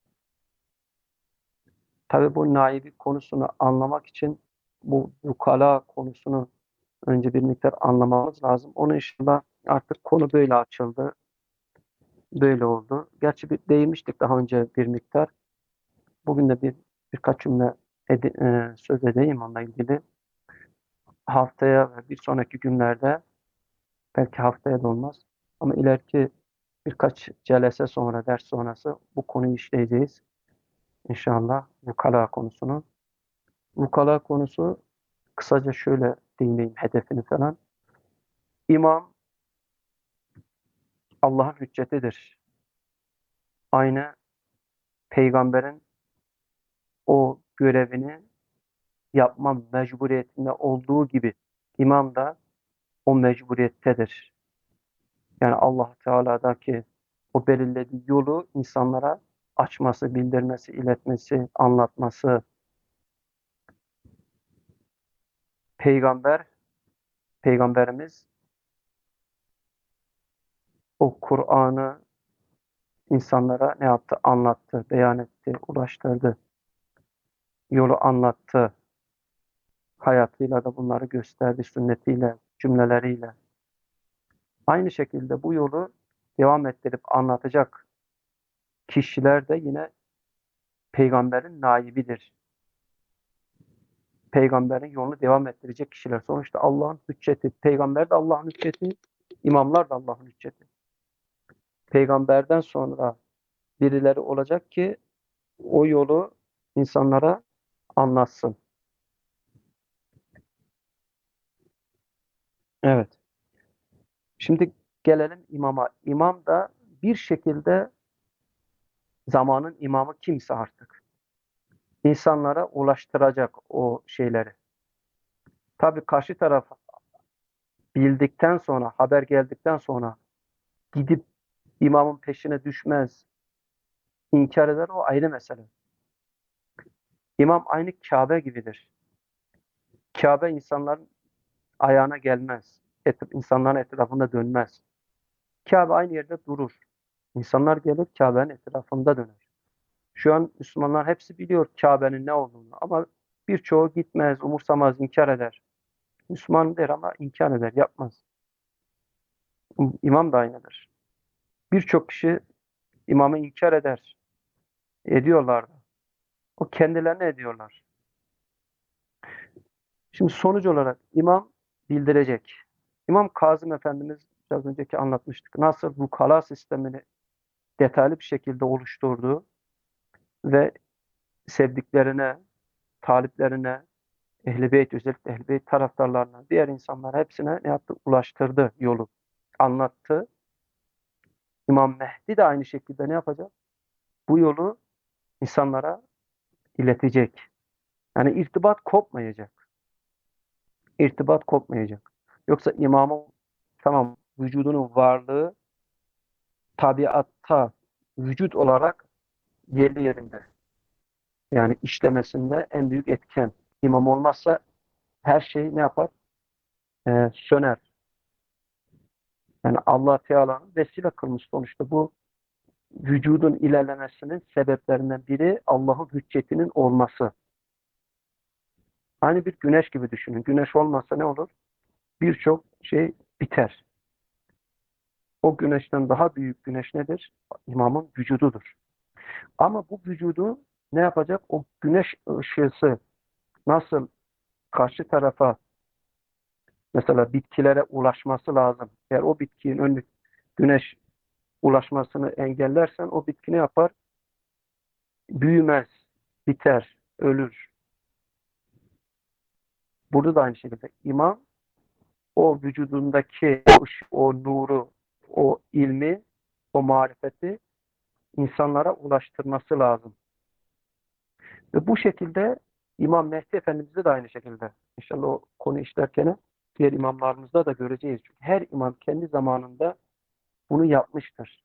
Speaker 1: Tabii bu naibi konusunu anlamak için bu vukala konusunu önce bir miktar anlamamız lazım. Onun inşallah artık konu böyle açıldı. Böyle oldu. Gerçi bir değinmiştik daha önce bir miktar. Bugün de bir birkaç cümle ede- e, söz edeyim onunla ilgili. Haftaya ve bir sonraki günlerde belki haftaya da olmaz ama ileriki birkaç celese sonra, ders sonrası bu konuyu işleyeceğiz. İnşallah vukala konusunu. Vukala konusu kısaca şöyle değineyim hedefini falan. İmam Allah'ın hüccetidir. Aynı peygamberin o görevini yapma mecburiyetinde olduğu gibi imam da o mecburiyettedir. Yani Allah Teala'daki o belirlediği yolu insanlara açması, bildirmesi, iletmesi, anlatması. Peygamber, peygamberimiz o Kur'an'ı insanlara ne yaptı? Anlattı, beyan etti, ulaştırdı. Yolu anlattı. Hayatıyla da bunları gösterdi, sünnetiyle, cümleleriyle. Aynı şekilde bu yolu devam ettirip anlatacak kişiler de yine peygamberin naibidir. Peygamberin yolunu devam ettirecek kişiler. Sonuçta Allah'ın hücceti. Peygamber de Allah'ın hücceti. İmamlar da Allah'ın hücceti. Peygamberden sonra birileri olacak ki o yolu insanlara anlatsın. Evet. Şimdi gelelim imama. İmam da bir şekilde zamanın imamı kimse artık. İnsanlara ulaştıracak o şeyleri. Tabii karşı taraf bildikten sonra, haber geldikten sonra gidip imamın peşine düşmez, inkar eder o ayrı mesele. İmam aynı Kabe gibidir. Kabe insanların ayağına gelmez. Et, insanların etrafında dönmez. Kabe aynı yerde durur. İnsanlar gelir Kabe'nin etrafında döner. Şu an Müslümanlar hepsi biliyor Kabe'nin ne olduğunu ama birçoğu gitmez, umursamaz, inkar eder. Müslüman der ama inkar eder, yapmaz. İmam da aynıdır. Birçok kişi imamı inkar eder. Ediyorlar da. O kendilerine ediyorlar. Şimdi sonuç olarak imam bildirecek. İmam Kazım Efendimiz biraz önceki anlatmıştık. Nasıl bu kala sistemini detaylı bir şekilde oluşturdu ve sevdiklerine, taliplerine, Ehl-i Beyt özellikle Ehl-i Beyt taraftarlarına, diğer insanlara hepsine ne yaptı? Ulaştırdı yolu. anlattı. İmam Mehdi de aynı şekilde ne yapacak? Bu yolu insanlara iletecek. Yani irtibat kopmayacak. İrtibat kopmayacak. Yoksa imamın tamam vücudunun varlığı tabiatta vücut olarak yerli yerinde. Yani işlemesinde en büyük etken. İmam olmazsa her şey ne yapar? Ee, söner. Yani Allah Teala'nın vesile kılmış sonuçta bu vücudun ilerlemesinin sebeplerinden biri Allah'ın hüccetinin olması. Aynı bir güneş gibi düşünün. Güneş olmazsa ne olur? Birçok şey biter. O güneşten daha büyük güneş nedir? İmamın vücududur. Ama bu vücudu ne yapacak? O güneş ışısı nasıl karşı tarafa mesela bitkilere ulaşması lazım. Eğer o bitkinin önü güneş ulaşmasını engellersen o bitki ne yapar? Büyümez, biter, ölür. Burada da aynı şekilde imam o vücudundaki o, ışık, o nuru, o ilmi, o marifeti insanlara ulaştırması lazım. Ve bu şekilde İmam Mehdi Efendimiz'de de aynı şekilde. İnşallah o konu işlerken diğer imamlarımızda da göreceğiz. Çünkü her imam kendi zamanında bunu yapmıştır.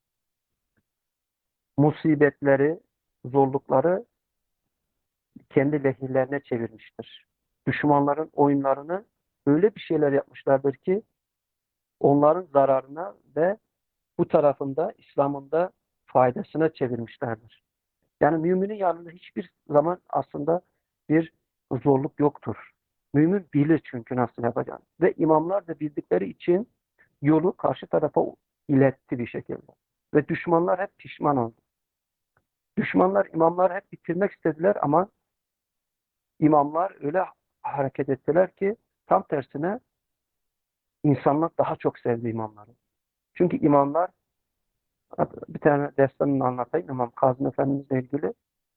Speaker 1: Musibetleri, zorlukları kendi lehlerine çevirmiştir. Düşmanların oyunlarını öyle bir şeyler yapmışlardır ki onların zararına ve bu tarafında İslam'ın da faydasına çevirmişlerdir. Yani müminin yanında hiçbir zaman aslında bir zorluk yoktur. Mümin bilir çünkü nasıl yapacağını. Ve imamlar da bildikleri için yolu karşı tarafa iletti bir şekilde. Ve düşmanlar hep pişman oldu. Düşmanlar imamları hep bitirmek istediler ama imamlar öyle hareket ettiler ki tam tersine insanlar daha çok sevdi imamları. Çünkü imamlar bir tane destanını anlatayım İmam Kazım Efendimizle ilgili.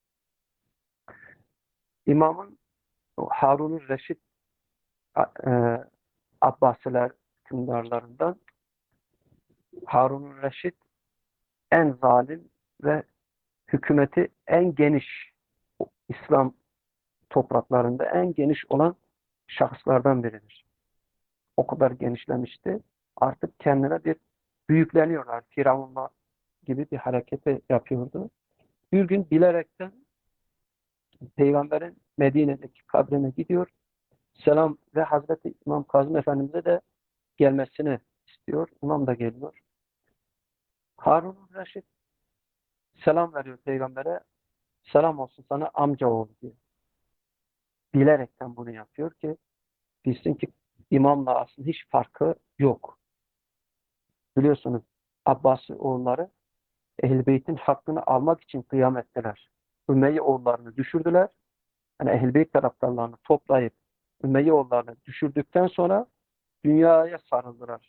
Speaker 1: İmamın Harun-ı Reşit e, Abbasiler hükümdarlarından Harun-ı Reşit en zalim ve hükümeti en geniş İslam topraklarında en geniş olan şahıslardan biridir. O kadar genişlemişti. Artık kendine bir büyükleniyorlar. Firavunla gibi bir hareketi yapıyordu. Bir gün bilerekten Peygamberin Medine'deki kabrine gidiyor. Selam ve Hazreti İmam Kazım Efendimiz'e de gelmesini istiyor. İmam da geliyor. Harun Reşit selam veriyor peygambere. Selam olsun sana amca oğlu diyor. Bilerekten bunu yapıyor ki bilsin ki imamla aslında hiç farkı yok. Biliyorsunuz Abbasi oğulları Ehl-i Beyt'in hakkını almak için kıyam ettiler. Ümeyye oğullarını düşürdüler. Yani Ehl-i Beyt taraftarlarını toplayıp Ümeyye oğullarını düşürdükten sonra dünyaya sarıldılar.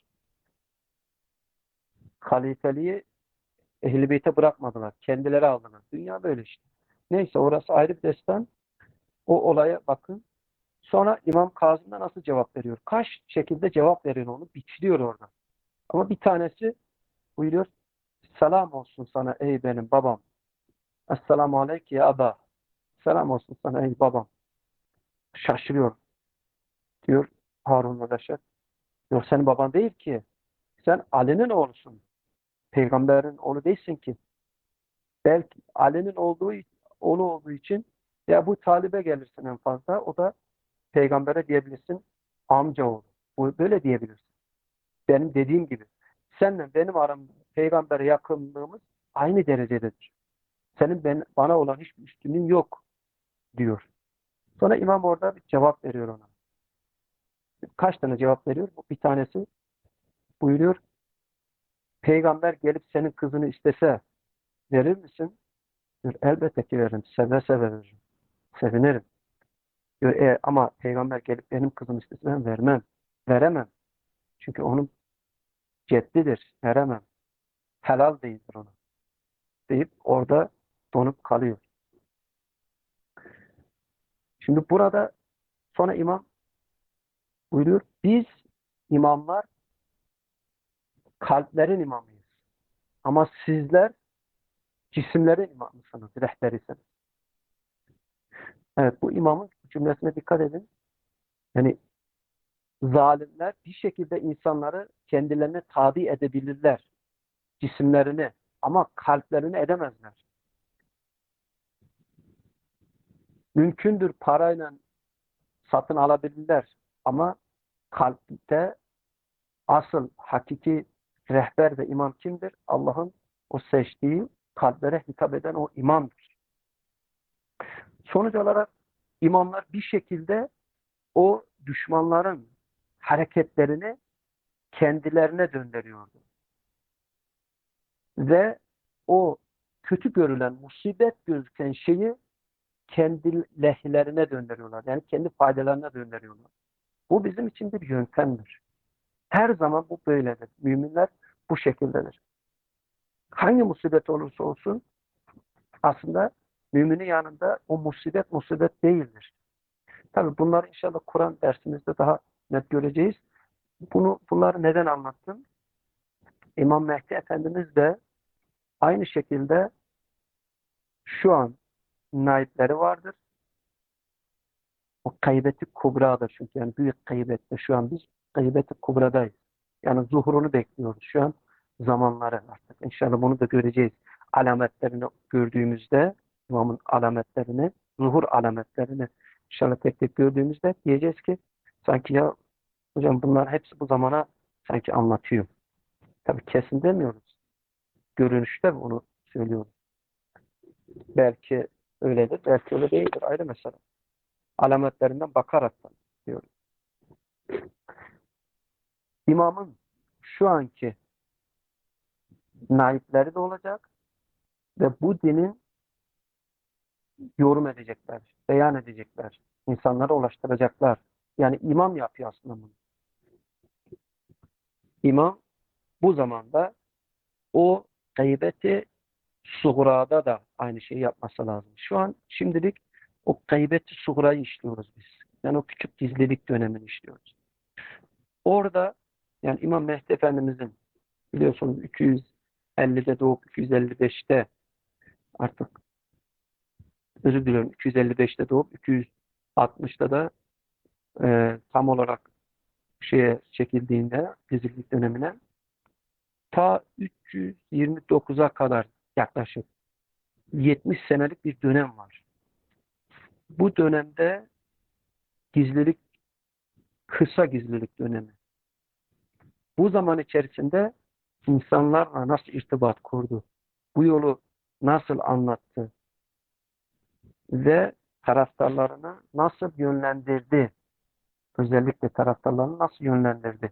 Speaker 1: Halifeliği Ehl-i Beyt'e bırakmadılar. Kendileri aldılar. Dünya böyle işte. Neyse orası ayrı bir destan. O olaya bakın. Sonra İmam Kazım da nasıl cevap veriyor? Kaç şekilde cevap veriyor onu bitiriyor orada. Ama bir tanesi buyuruyor. Selam olsun sana ey benim babam. Esselamu aleyke ya aba. Selam olsun sana ey babam. Şaşırıyor diyor Harun Reşit. Yok senin baban değil ki. Sen Ali'nin oğlusun. Peygamberin oğlu değilsin ki. Belki Ali'nin olduğu oğlu olduğu için ya bu Talib'e gelirsin en fazla. O da peygambere diyebilirsin amca oğlu. Bu böyle diyebilirsin. Benim dediğim gibi. Seninle benim aramda peygambere yakınlığımız aynı derecededir. Senin ben, bana olan hiçbir üstünlüğün yok diyor. Sonra imam orada bir cevap veriyor ona. Kaç tane cevap veriyor? Bir tanesi buyuruyor. Peygamber gelip senin kızını istese verir misin? Diyor, elbette ki veririm. Seve seve veririm. Sevinirim. Diyor, e, ama peygamber gelip benim kızımı istese ben vermem. Veremem. Çünkü onun ceddidir. Veremem. Helal değildir ona. Deyip orada donup kalıyor. Şimdi burada sonra imam buyuruyor. Biz imamlar kalplerin imamıyız. Ama sizler cisimlerin imamısınız, rehberisiniz. Evet, bu imamın cümlesine dikkat edin. Yani zalimler bir şekilde insanları kendilerine tabi edebilirler. Cisimlerini ama kalplerini edemezler. Mümkündür parayla satın alabilirler ama kalpte asıl hakiki rehber ve imam kimdir? Allah'ın o seçtiği kalplere hitap eden o imamdır. Sonuç olarak imamlar bir şekilde o düşmanların hareketlerini kendilerine döndürüyordu. Ve o kötü görülen, musibet gözüken şeyi kendi lehlerine döndürüyorlar. Yani kendi faydalarına döndürüyorlar. Bu bizim için bir yöntemdir. Her zaman bu böyledir. Müminler bu şekildedir. Hangi musibet olursa olsun aslında müminin yanında o musibet musibet değildir. Tabii bunları inşallah Kur'an dersimizde daha net göreceğiz. Bunu, bunları neden anlattım? İmam Mehdi Efendimiz de aynı şekilde şu an naipleri vardır. O gaybeti kubradır çünkü yani büyük gaybette şu an biz gaybeti kubradayız. Yani zuhurunu bekliyoruz şu an zamanları artık. İnşallah bunu da göreceğiz. Alametlerini gördüğümüzde imamın alametlerini, zuhur alametlerini inşallah tek tek gördüğümüzde diyeceğiz ki sanki ya hocam bunlar hepsi bu zamana sanki anlatıyor. Tabii kesin demiyoruz. Görünüşte bunu söylüyoruz. Belki öyledir, belki öyle değildir. Ayrı mesele. Alametlerinden bakaraktan diyoruz. İmamın şu anki naipleri de olacak ve bu dinin yorum edecekler, beyan edecekler, insanlara ulaştıracaklar. Yani imam yapıyor aslında bunu. İmam bu zamanda o gaybeti suğrada da aynı şeyi yapması lazım. Şu an şimdilik o gaybeti suğrayı işliyoruz biz. Yani o küçük gizlilik dönemini işliyoruz. Orada yani İmam Mehdi Efendimizin biliyorsunuz iki yüz ellide doğup iki yüz elli beşte artık özür diliyorum iki yüz elli beşte doğup iki yüz altmışta da e, tam olarak şeye çekildiğinde gizlilik dönemine ta üç yüz yirmi dokuza kadar yaklaşık yetmiş senelik bir dönem var. Bu dönemde gizlilik kısa gizlilik dönemi. Bu zaman içerisinde insanlarla nasıl irtibat kurdu? Bu yolu nasıl anlattı? Ve taraftarlarını nasıl yönlendirdi? Özellikle taraftarlarını nasıl yönlendirdi?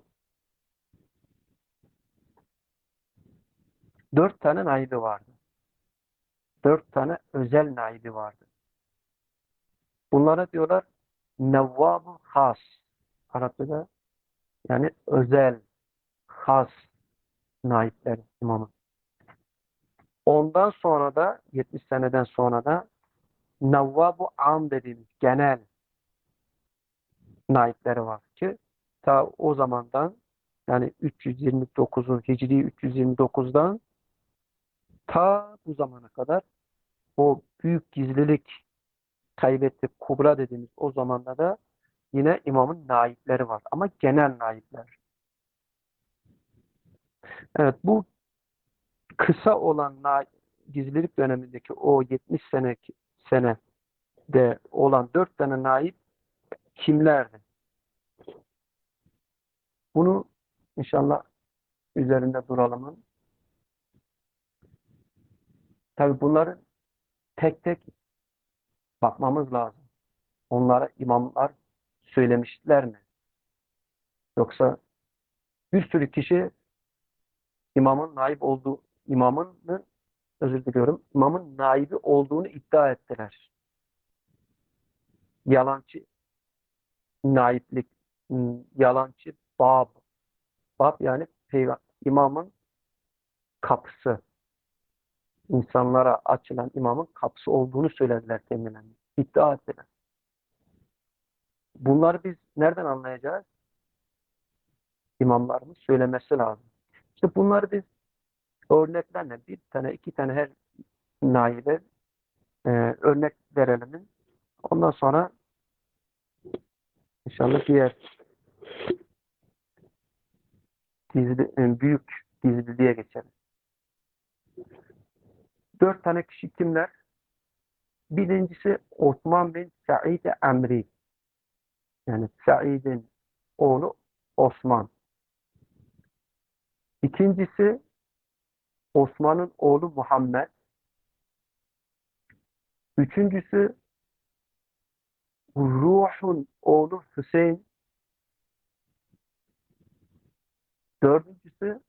Speaker 1: Dört tane naibi vardı. Dört tane özel naibi vardı. Bunlara diyorlar nevvab-ı has. Arapçada yani özel, has naipler imamı. Ondan sonra da yetmiş seneden sonra da nevvab-ı am dediğimiz genel naipleri var ki ta o zamandan yani üç yüz yirmi dokuzun Hicri üç yüz yirmi dokuzdan ta bu zamana kadar o büyük gizlilik kaybetti kubra dediğimiz o zamanda da yine imamın naipleri var ama genel naipler. Evet bu kısa olan na gizlilik dönemindeki o yetmiş sene senede olan dört tane naip kimlerdi? Bunu inşallah üzerinde duralım. Tabii bunları tek tek bakmamız lazım. Onlara imamlar söylemişler mi? Yoksa bir sürü kişi imamın naip olduğu, imamın özür diliyorum, imamın naibi olduğunu iddia ettiler. Yalancı naiplik, yalancı bab. Bab yani peygamber, imamın kapısı. İnsanlara açılan imamın kapısı olduğunu söylediler kendilerine. İddia ettiler. Bunları biz nereden anlayacağız? İmamlarımız söylemesi lazım. İşte bunları biz örneklerle bir tane iki tane her naibe e, örnek verelim. Ondan sonra inşallah diğer gizli, e, büyük gizliliğe geçelim. Dört tane kişi kimler? Birincisi Osman bin Said Emri. Yani Said'in oğlu Osman. İkincisi Osman'ın oğlu Muhammed. Üçüncüsü Ruh'un oğlu Hüseyin. Dördüncüsü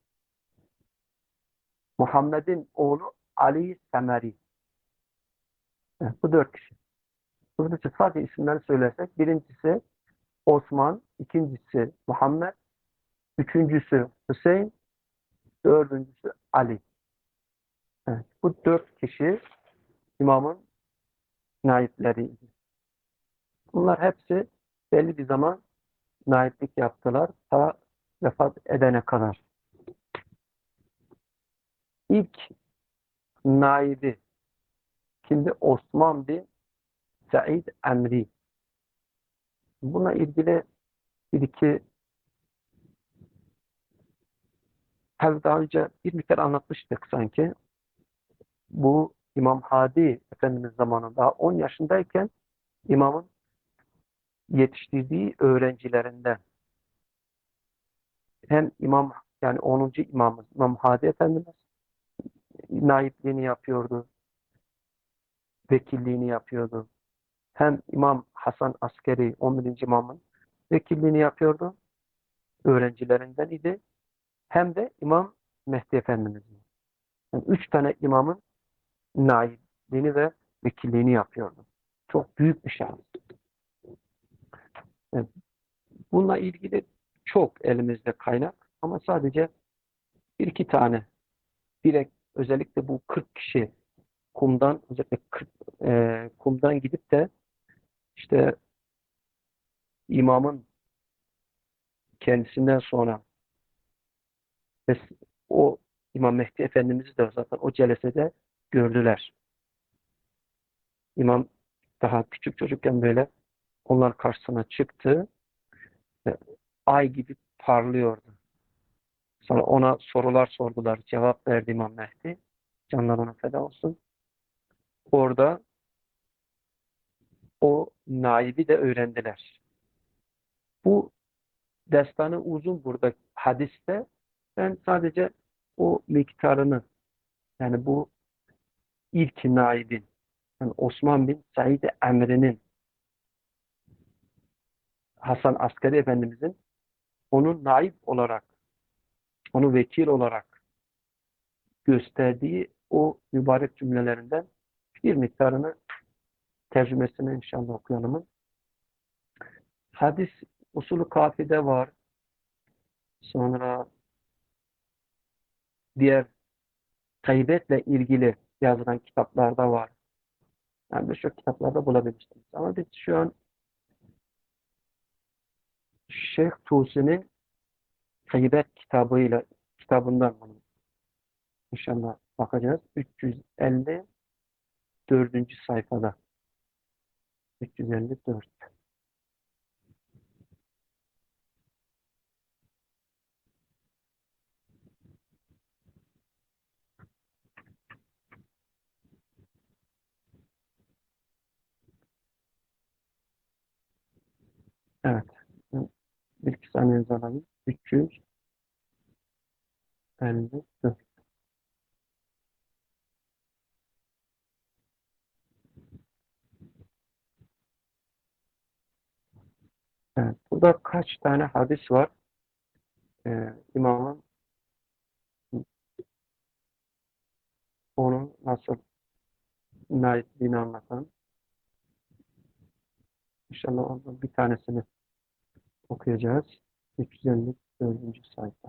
Speaker 1: Muhammed'in oğlu Ali Semeri. Evet, bu dört kişi. Buradaki sadece isimleri söylersek birincisi Osman, ikincisi Muhammed, üçüncüsü Hüseyin, dördüncüsü Ali. Evet, bu dört kişi imamın naipleriydi. Bunlar hepsi belli bir zaman naiplik yaptılar ta vefat edene kadar. İlk naibi şimdi Osman bin Said Emri. Buna ilgili bir iki tabii daha önce bir miktar anlatmıştık sanki. Bu İmam Hadi Efendimiz zamanında on yaşındayken imamın yetiştirdiği öğrencilerinden hem imam yani onuncu imamımız İmam Hadi Efendimiz naipliğini yapıyordu, vekilliğini yapıyordu. Hem İmam Hasan Askeri on birinci imamın vekilliğini yapıyordu, öğrencilerinden idi. Hem de İmam Mehdi Efendimiz'in. Yani üç tane imamın naipliğini ve vekilliğini yapıyordu. Çok büyük bir şans. Yani bununla ilgili çok elimizde kaynak ama sadece bir iki tane direkt özellikle bu kırk kişi kumdan özellikle kırk, e, kumdan gidip de işte imamın kendisinden sonra ve o İmam Mehdi Efendimiz'i de zaten o celesede gördüler. İmam daha küçük çocukken böyle onlar karşısına çıktı ve ay gibi parlıyordu. Sonra ona sorular sordular. Cevap verdi İmam Mehdi. Canlar ona feda olsun. Orada o naibi de öğrendiler. Bu destanı uzun burada hadiste. Ben sadece o miktarını yani bu ilk naibin yani Osman bin Said Emre'nin Hasan Askari Efendimizin onu naib olarak onu vekil olarak gösterdiği o mübarek cümlelerinden bir miktarını tercümesini inşallah okuyalım. Hadis usulü kafide var. Sonra diğer gıybetle ilgili yazılan kitaplarda var. Yani birçok kitaplarda bulabilirsiniz. Ama biz şu an Şeyh Tusi'nin gıybet kitabıyla kitabından bunu inşallah bakacağız. üç yüz elli dördüncü sayfada. üç yüz elli dört. Evet. Bir iki saniyenizi alalım. üç yüz elli dört. Evet. Burada kaç tane hadis var? Ee, İmamın onu nasıl naitliğini anlatan. İnşallah ondan bir tanesini okuyacağız. üç yüz elli dördüncü sayfa.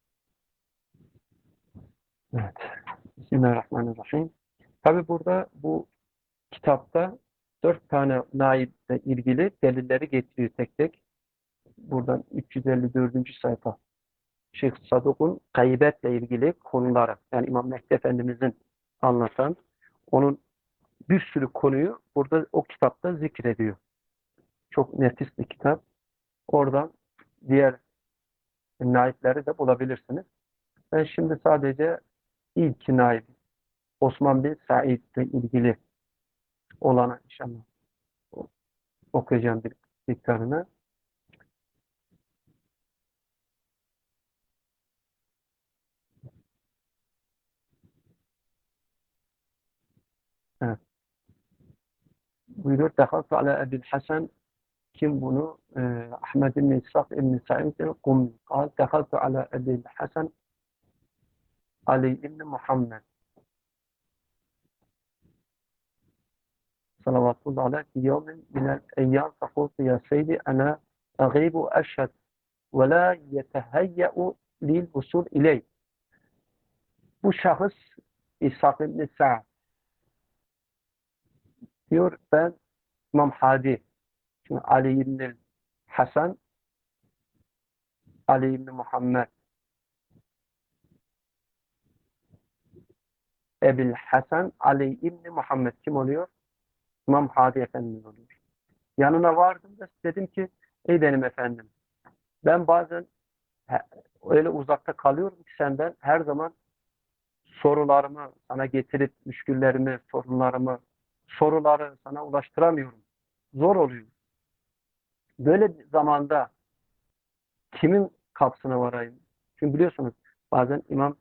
Speaker 1: Evet. Bismillahirrahmanirrahim. Tabi burada bu kitapta dört tane naiple ilgili delilleri getiriyor tek tek. Buradan üç yüz elli dördüncü sayfa. Şeyh Saduk'un gıybetle ilgili konuları, yani İmam Mehdi Efendimizin anlatan, onun bir sürü konuyu burada o kitapta zikrediyor. Çok nefis bir kitap. Oradan diğer naipleri de bulabilirsiniz. Ben şimdi sadece ilk naip Osman bin Said ile ilgili olanı inşallah okuyacağım bir miktarını. Evet. Buyuruyor. Dehaltu ala Ebil Hasan. Kim bunu? Ee, Ahmed bin İshak ibn Sa'id el-Kummi. Kal, dehaltu ala Ebil Hasan Ali ibn Muhammed. Salavatullah aleyh. Fi yevmin minel eyyam fekultu ya seydi ana agibu eşhed ve la yeteheyye'u lil usul iley. Bu şahıs İshak ibn Sa'd diyor, ben İmam Hadi, şimdi Ali ibn Hasan, Ali ibn Muhammed, Ebil Hasan, Ali ibn Muhammed kim oluyor? İmam Hadi Efendimiz oluyor. Yanına vardım da dedim ki, ey benim efendim, ben bazen öyle uzakta kalıyorum ki senden, her zaman sorularımı sana getirip müşküllerimi, sorunlarımı, soruları sana ulaştıramıyorum. Zor oluyor. Böyle bir zamanda kimin kapısına varayım? Çünkü biliyorsunuz bazen imam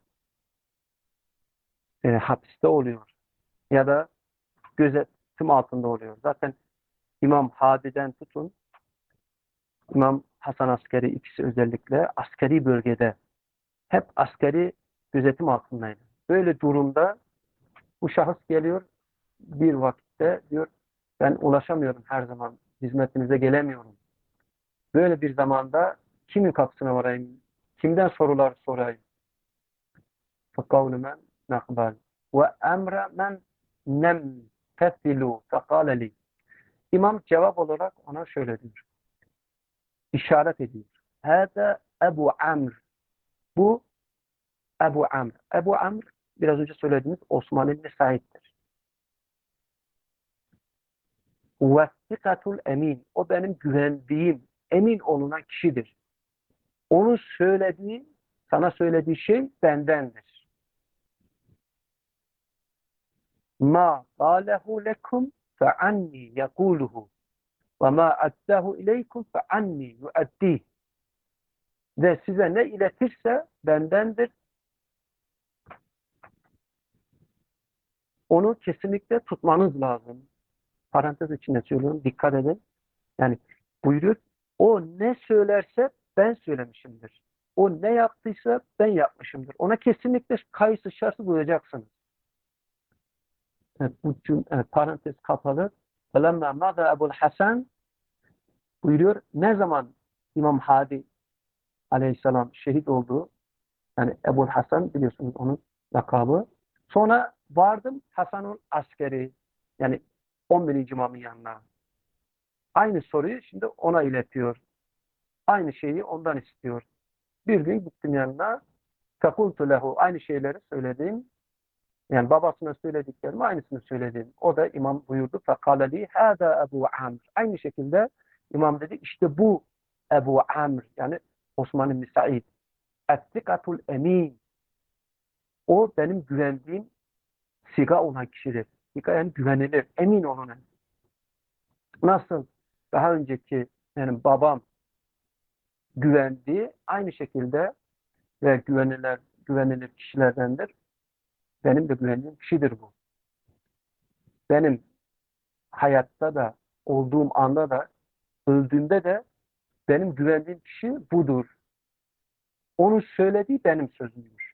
Speaker 1: e, hapiste oluyor ya da gözetim altında oluyor. Zaten İmam Hadi'den tutun, İmam Hasan Askeri, ikisi özellikle askeri bölgede hep askeri gözetim altındaydı. Böyle durumda bu şahıs geliyor bir vakitte, diyor ben ulaşamıyorum, her zaman hizmetinize gelemiyorum. Böyle bir zamanda kimin kapısına varayım? Kimden sorular sorayım? فَقَوْلُ مَنْ نَقْبَلُ وَاَمْرَ مَنْ نَمْتَثِلُوا فَقَالَ لِي. İmam cevap olarak ona şöyle diyor. İşaret ediyor. Hâdâ Ebu Amr. Bu Ebu Amr. Ebu Amr biraz önce söylediğimiz Osman İbni Said'dir. وَثِقَةُ emin. O benim güvendiğim, emin olunan kişidir. Onun söylediği, sana söylediği şey bendendir. Ma qâlehu lekum fe anni yekûluhu ve ma addahu ileykum fe anni yuaddih. Ve size ne iletirse bendendir. Onu kesinlikle tutmanız lazım. Parantez içinde söylüyorum. Dikkat edin. Yani buyuruyor. O ne söylerse ben söylemişimdir. O ne yaptıysa ben yapmışımdır. Ona kesinlikle kayıtsız şartsız uyacaksınız. Evet, bu cüm evet, parantez kapalı. فَلَمَّا مَضَى Ebu'l Hasan buyuruyor. Ne zaman İmam Hadi Aleyhisselam şehit oldu, yani Ebu'l Hasan biliyorsunuz onun lakabı. Sonra vardım Hasan'ın askeri, yani on bininci imamın yanına. Aynı soruyu şimdi ona iletiyor. Aynı şeyi ondan istiyor. Bir gün gittim yanına. فَقُلْتُ lehu. Aynı şeyleri söyledim. Yani babasına söylediklerimi aynısını söyledim. O da imam buyurdu. فَقَالَ لِي هَذَا Ebu Amr. Aynı şekilde imam dedi işte bu Ebu Amr, yani Osman İbni Said. اَتْتِقَةُ emin. O benim güvendiğim siga olan kişidir. Siga yani güvenilir, emin olunan. Nasıl daha önceki benim babam güvendiği, aynı şekilde ve güvenilir, güvenilir kişilerdendir. Benim de güvendiğim kişidir bu. Benim hayatta da olduğum anda da öldüğümde de benim güvendiğim kişi budur. Onun söylediği benim sözümdür.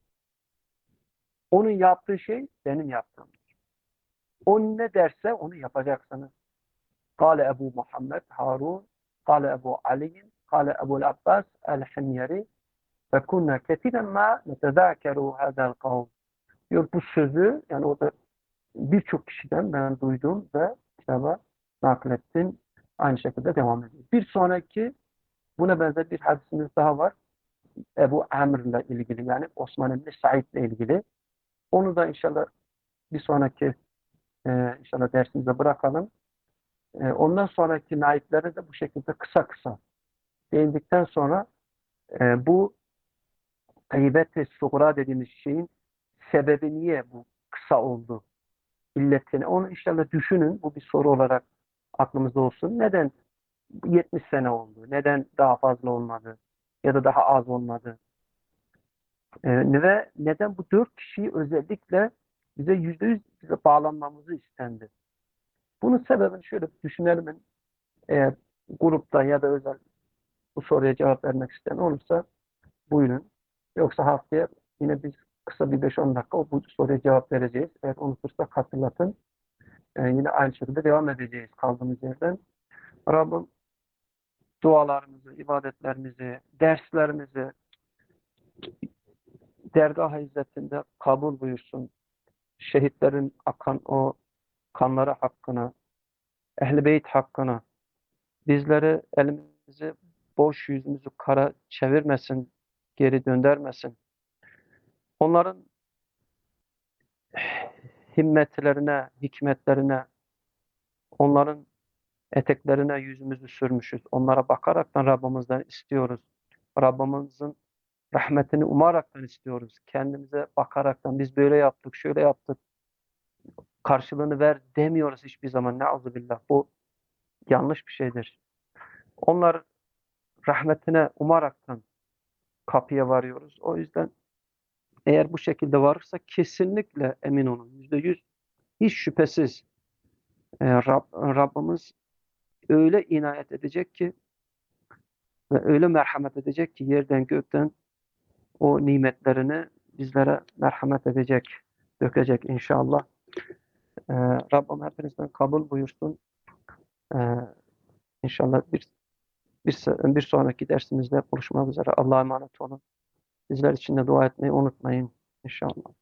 Speaker 1: Onun yaptığı şey benim yaptığımdır. O ne derse onu yapacaksınız. Kale Ebu Muhammed Harun, kale Ebu Ali, kale Ebu'l Abbas el-Himyari ve kunna ketiren ma netezâkeru hâzel kavm. Diyor bu sözü, yani o da birçok kişiden ben duydum ve kitaba naklettim. Aynı şekilde devam ediyor. Bir sonraki buna benzer bir hadisimiz daha var. Ebu Amr'la ilgili, yani Osman İbni Said'le ilgili. Onu da inşallah bir sonraki e, inşallah dersimize bırakalım. E, ondan sonraki naiplere de bu şekilde kısa kısa değindikten sonra e, bu gıybet-i suğra dediğimiz şeyin sebebi niye bu kısa oldu? İlletini. Onu inşallah düşünün. Bu bir soru olarak aklımızda olsun. Neden yetmiş sene oldu? Neden daha fazla olmadı? Ya da daha az olmadı? Ee, ve neden bu dört kişiyi özellikle bize yüzde yüz bize bağlanmamızı istendi? Bunun sebebini şöyle düşünelim. Eğer grupta ya da özel bu soruya cevap vermek isteyen olursa buyurun. Yoksa haftaya yine biz kısa bir beş on dakika o bu soruya cevap vereceğiz. Eğer unutursak hatırlatın. Ee, yine aynı şekilde devam edeceğiz kaldığımız yerden. Rabbim dualarımızı, ibadetlerimizi, derslerimizi dergah izzetinde kabul buyursun. Şehitlerin akan o kanları hakkına, Ehl-i Beyt hakkına, bizleri elimizi boş, yüzümüzü kara çevirmesin, geri döndürmesin. Onların himmetlerine, hikmetlerine, onların eteklerine yüzümüzü sürmüşüz. Onlara bakaraktan Rabbimizden istiyoruz. Rabbimizin rahmetini umaraktan istiyoruz. Kendimize bakaraktan biz böyle yaptık, şöyle yaptık. Karşılığını ver demiyoruz hiçbir zaman. Neuzubillah. Bu yanlış bir şeydir. Onlar rahmetine umaraktan kapıya varıyoruz. O yüzden eğer bu şekilde varırsa kesinlikle emin olun. Yüzde yüz hiç şüphesiz e, Rab, Rabbimiz öyle inayet edecek ki ve öyle merhamet edecek ki yerden gökten o nimetlerini bizlere merhamet edecek, dökecek inşallah. Ee, Rabbim hepinizden kabul buyursun. Ee, inşallah bir, bir, bir sonraki dersimizde buluşmak üzere. Allah'a emanet olun. Bizler için de dua etmeyi unutmayın inşallah.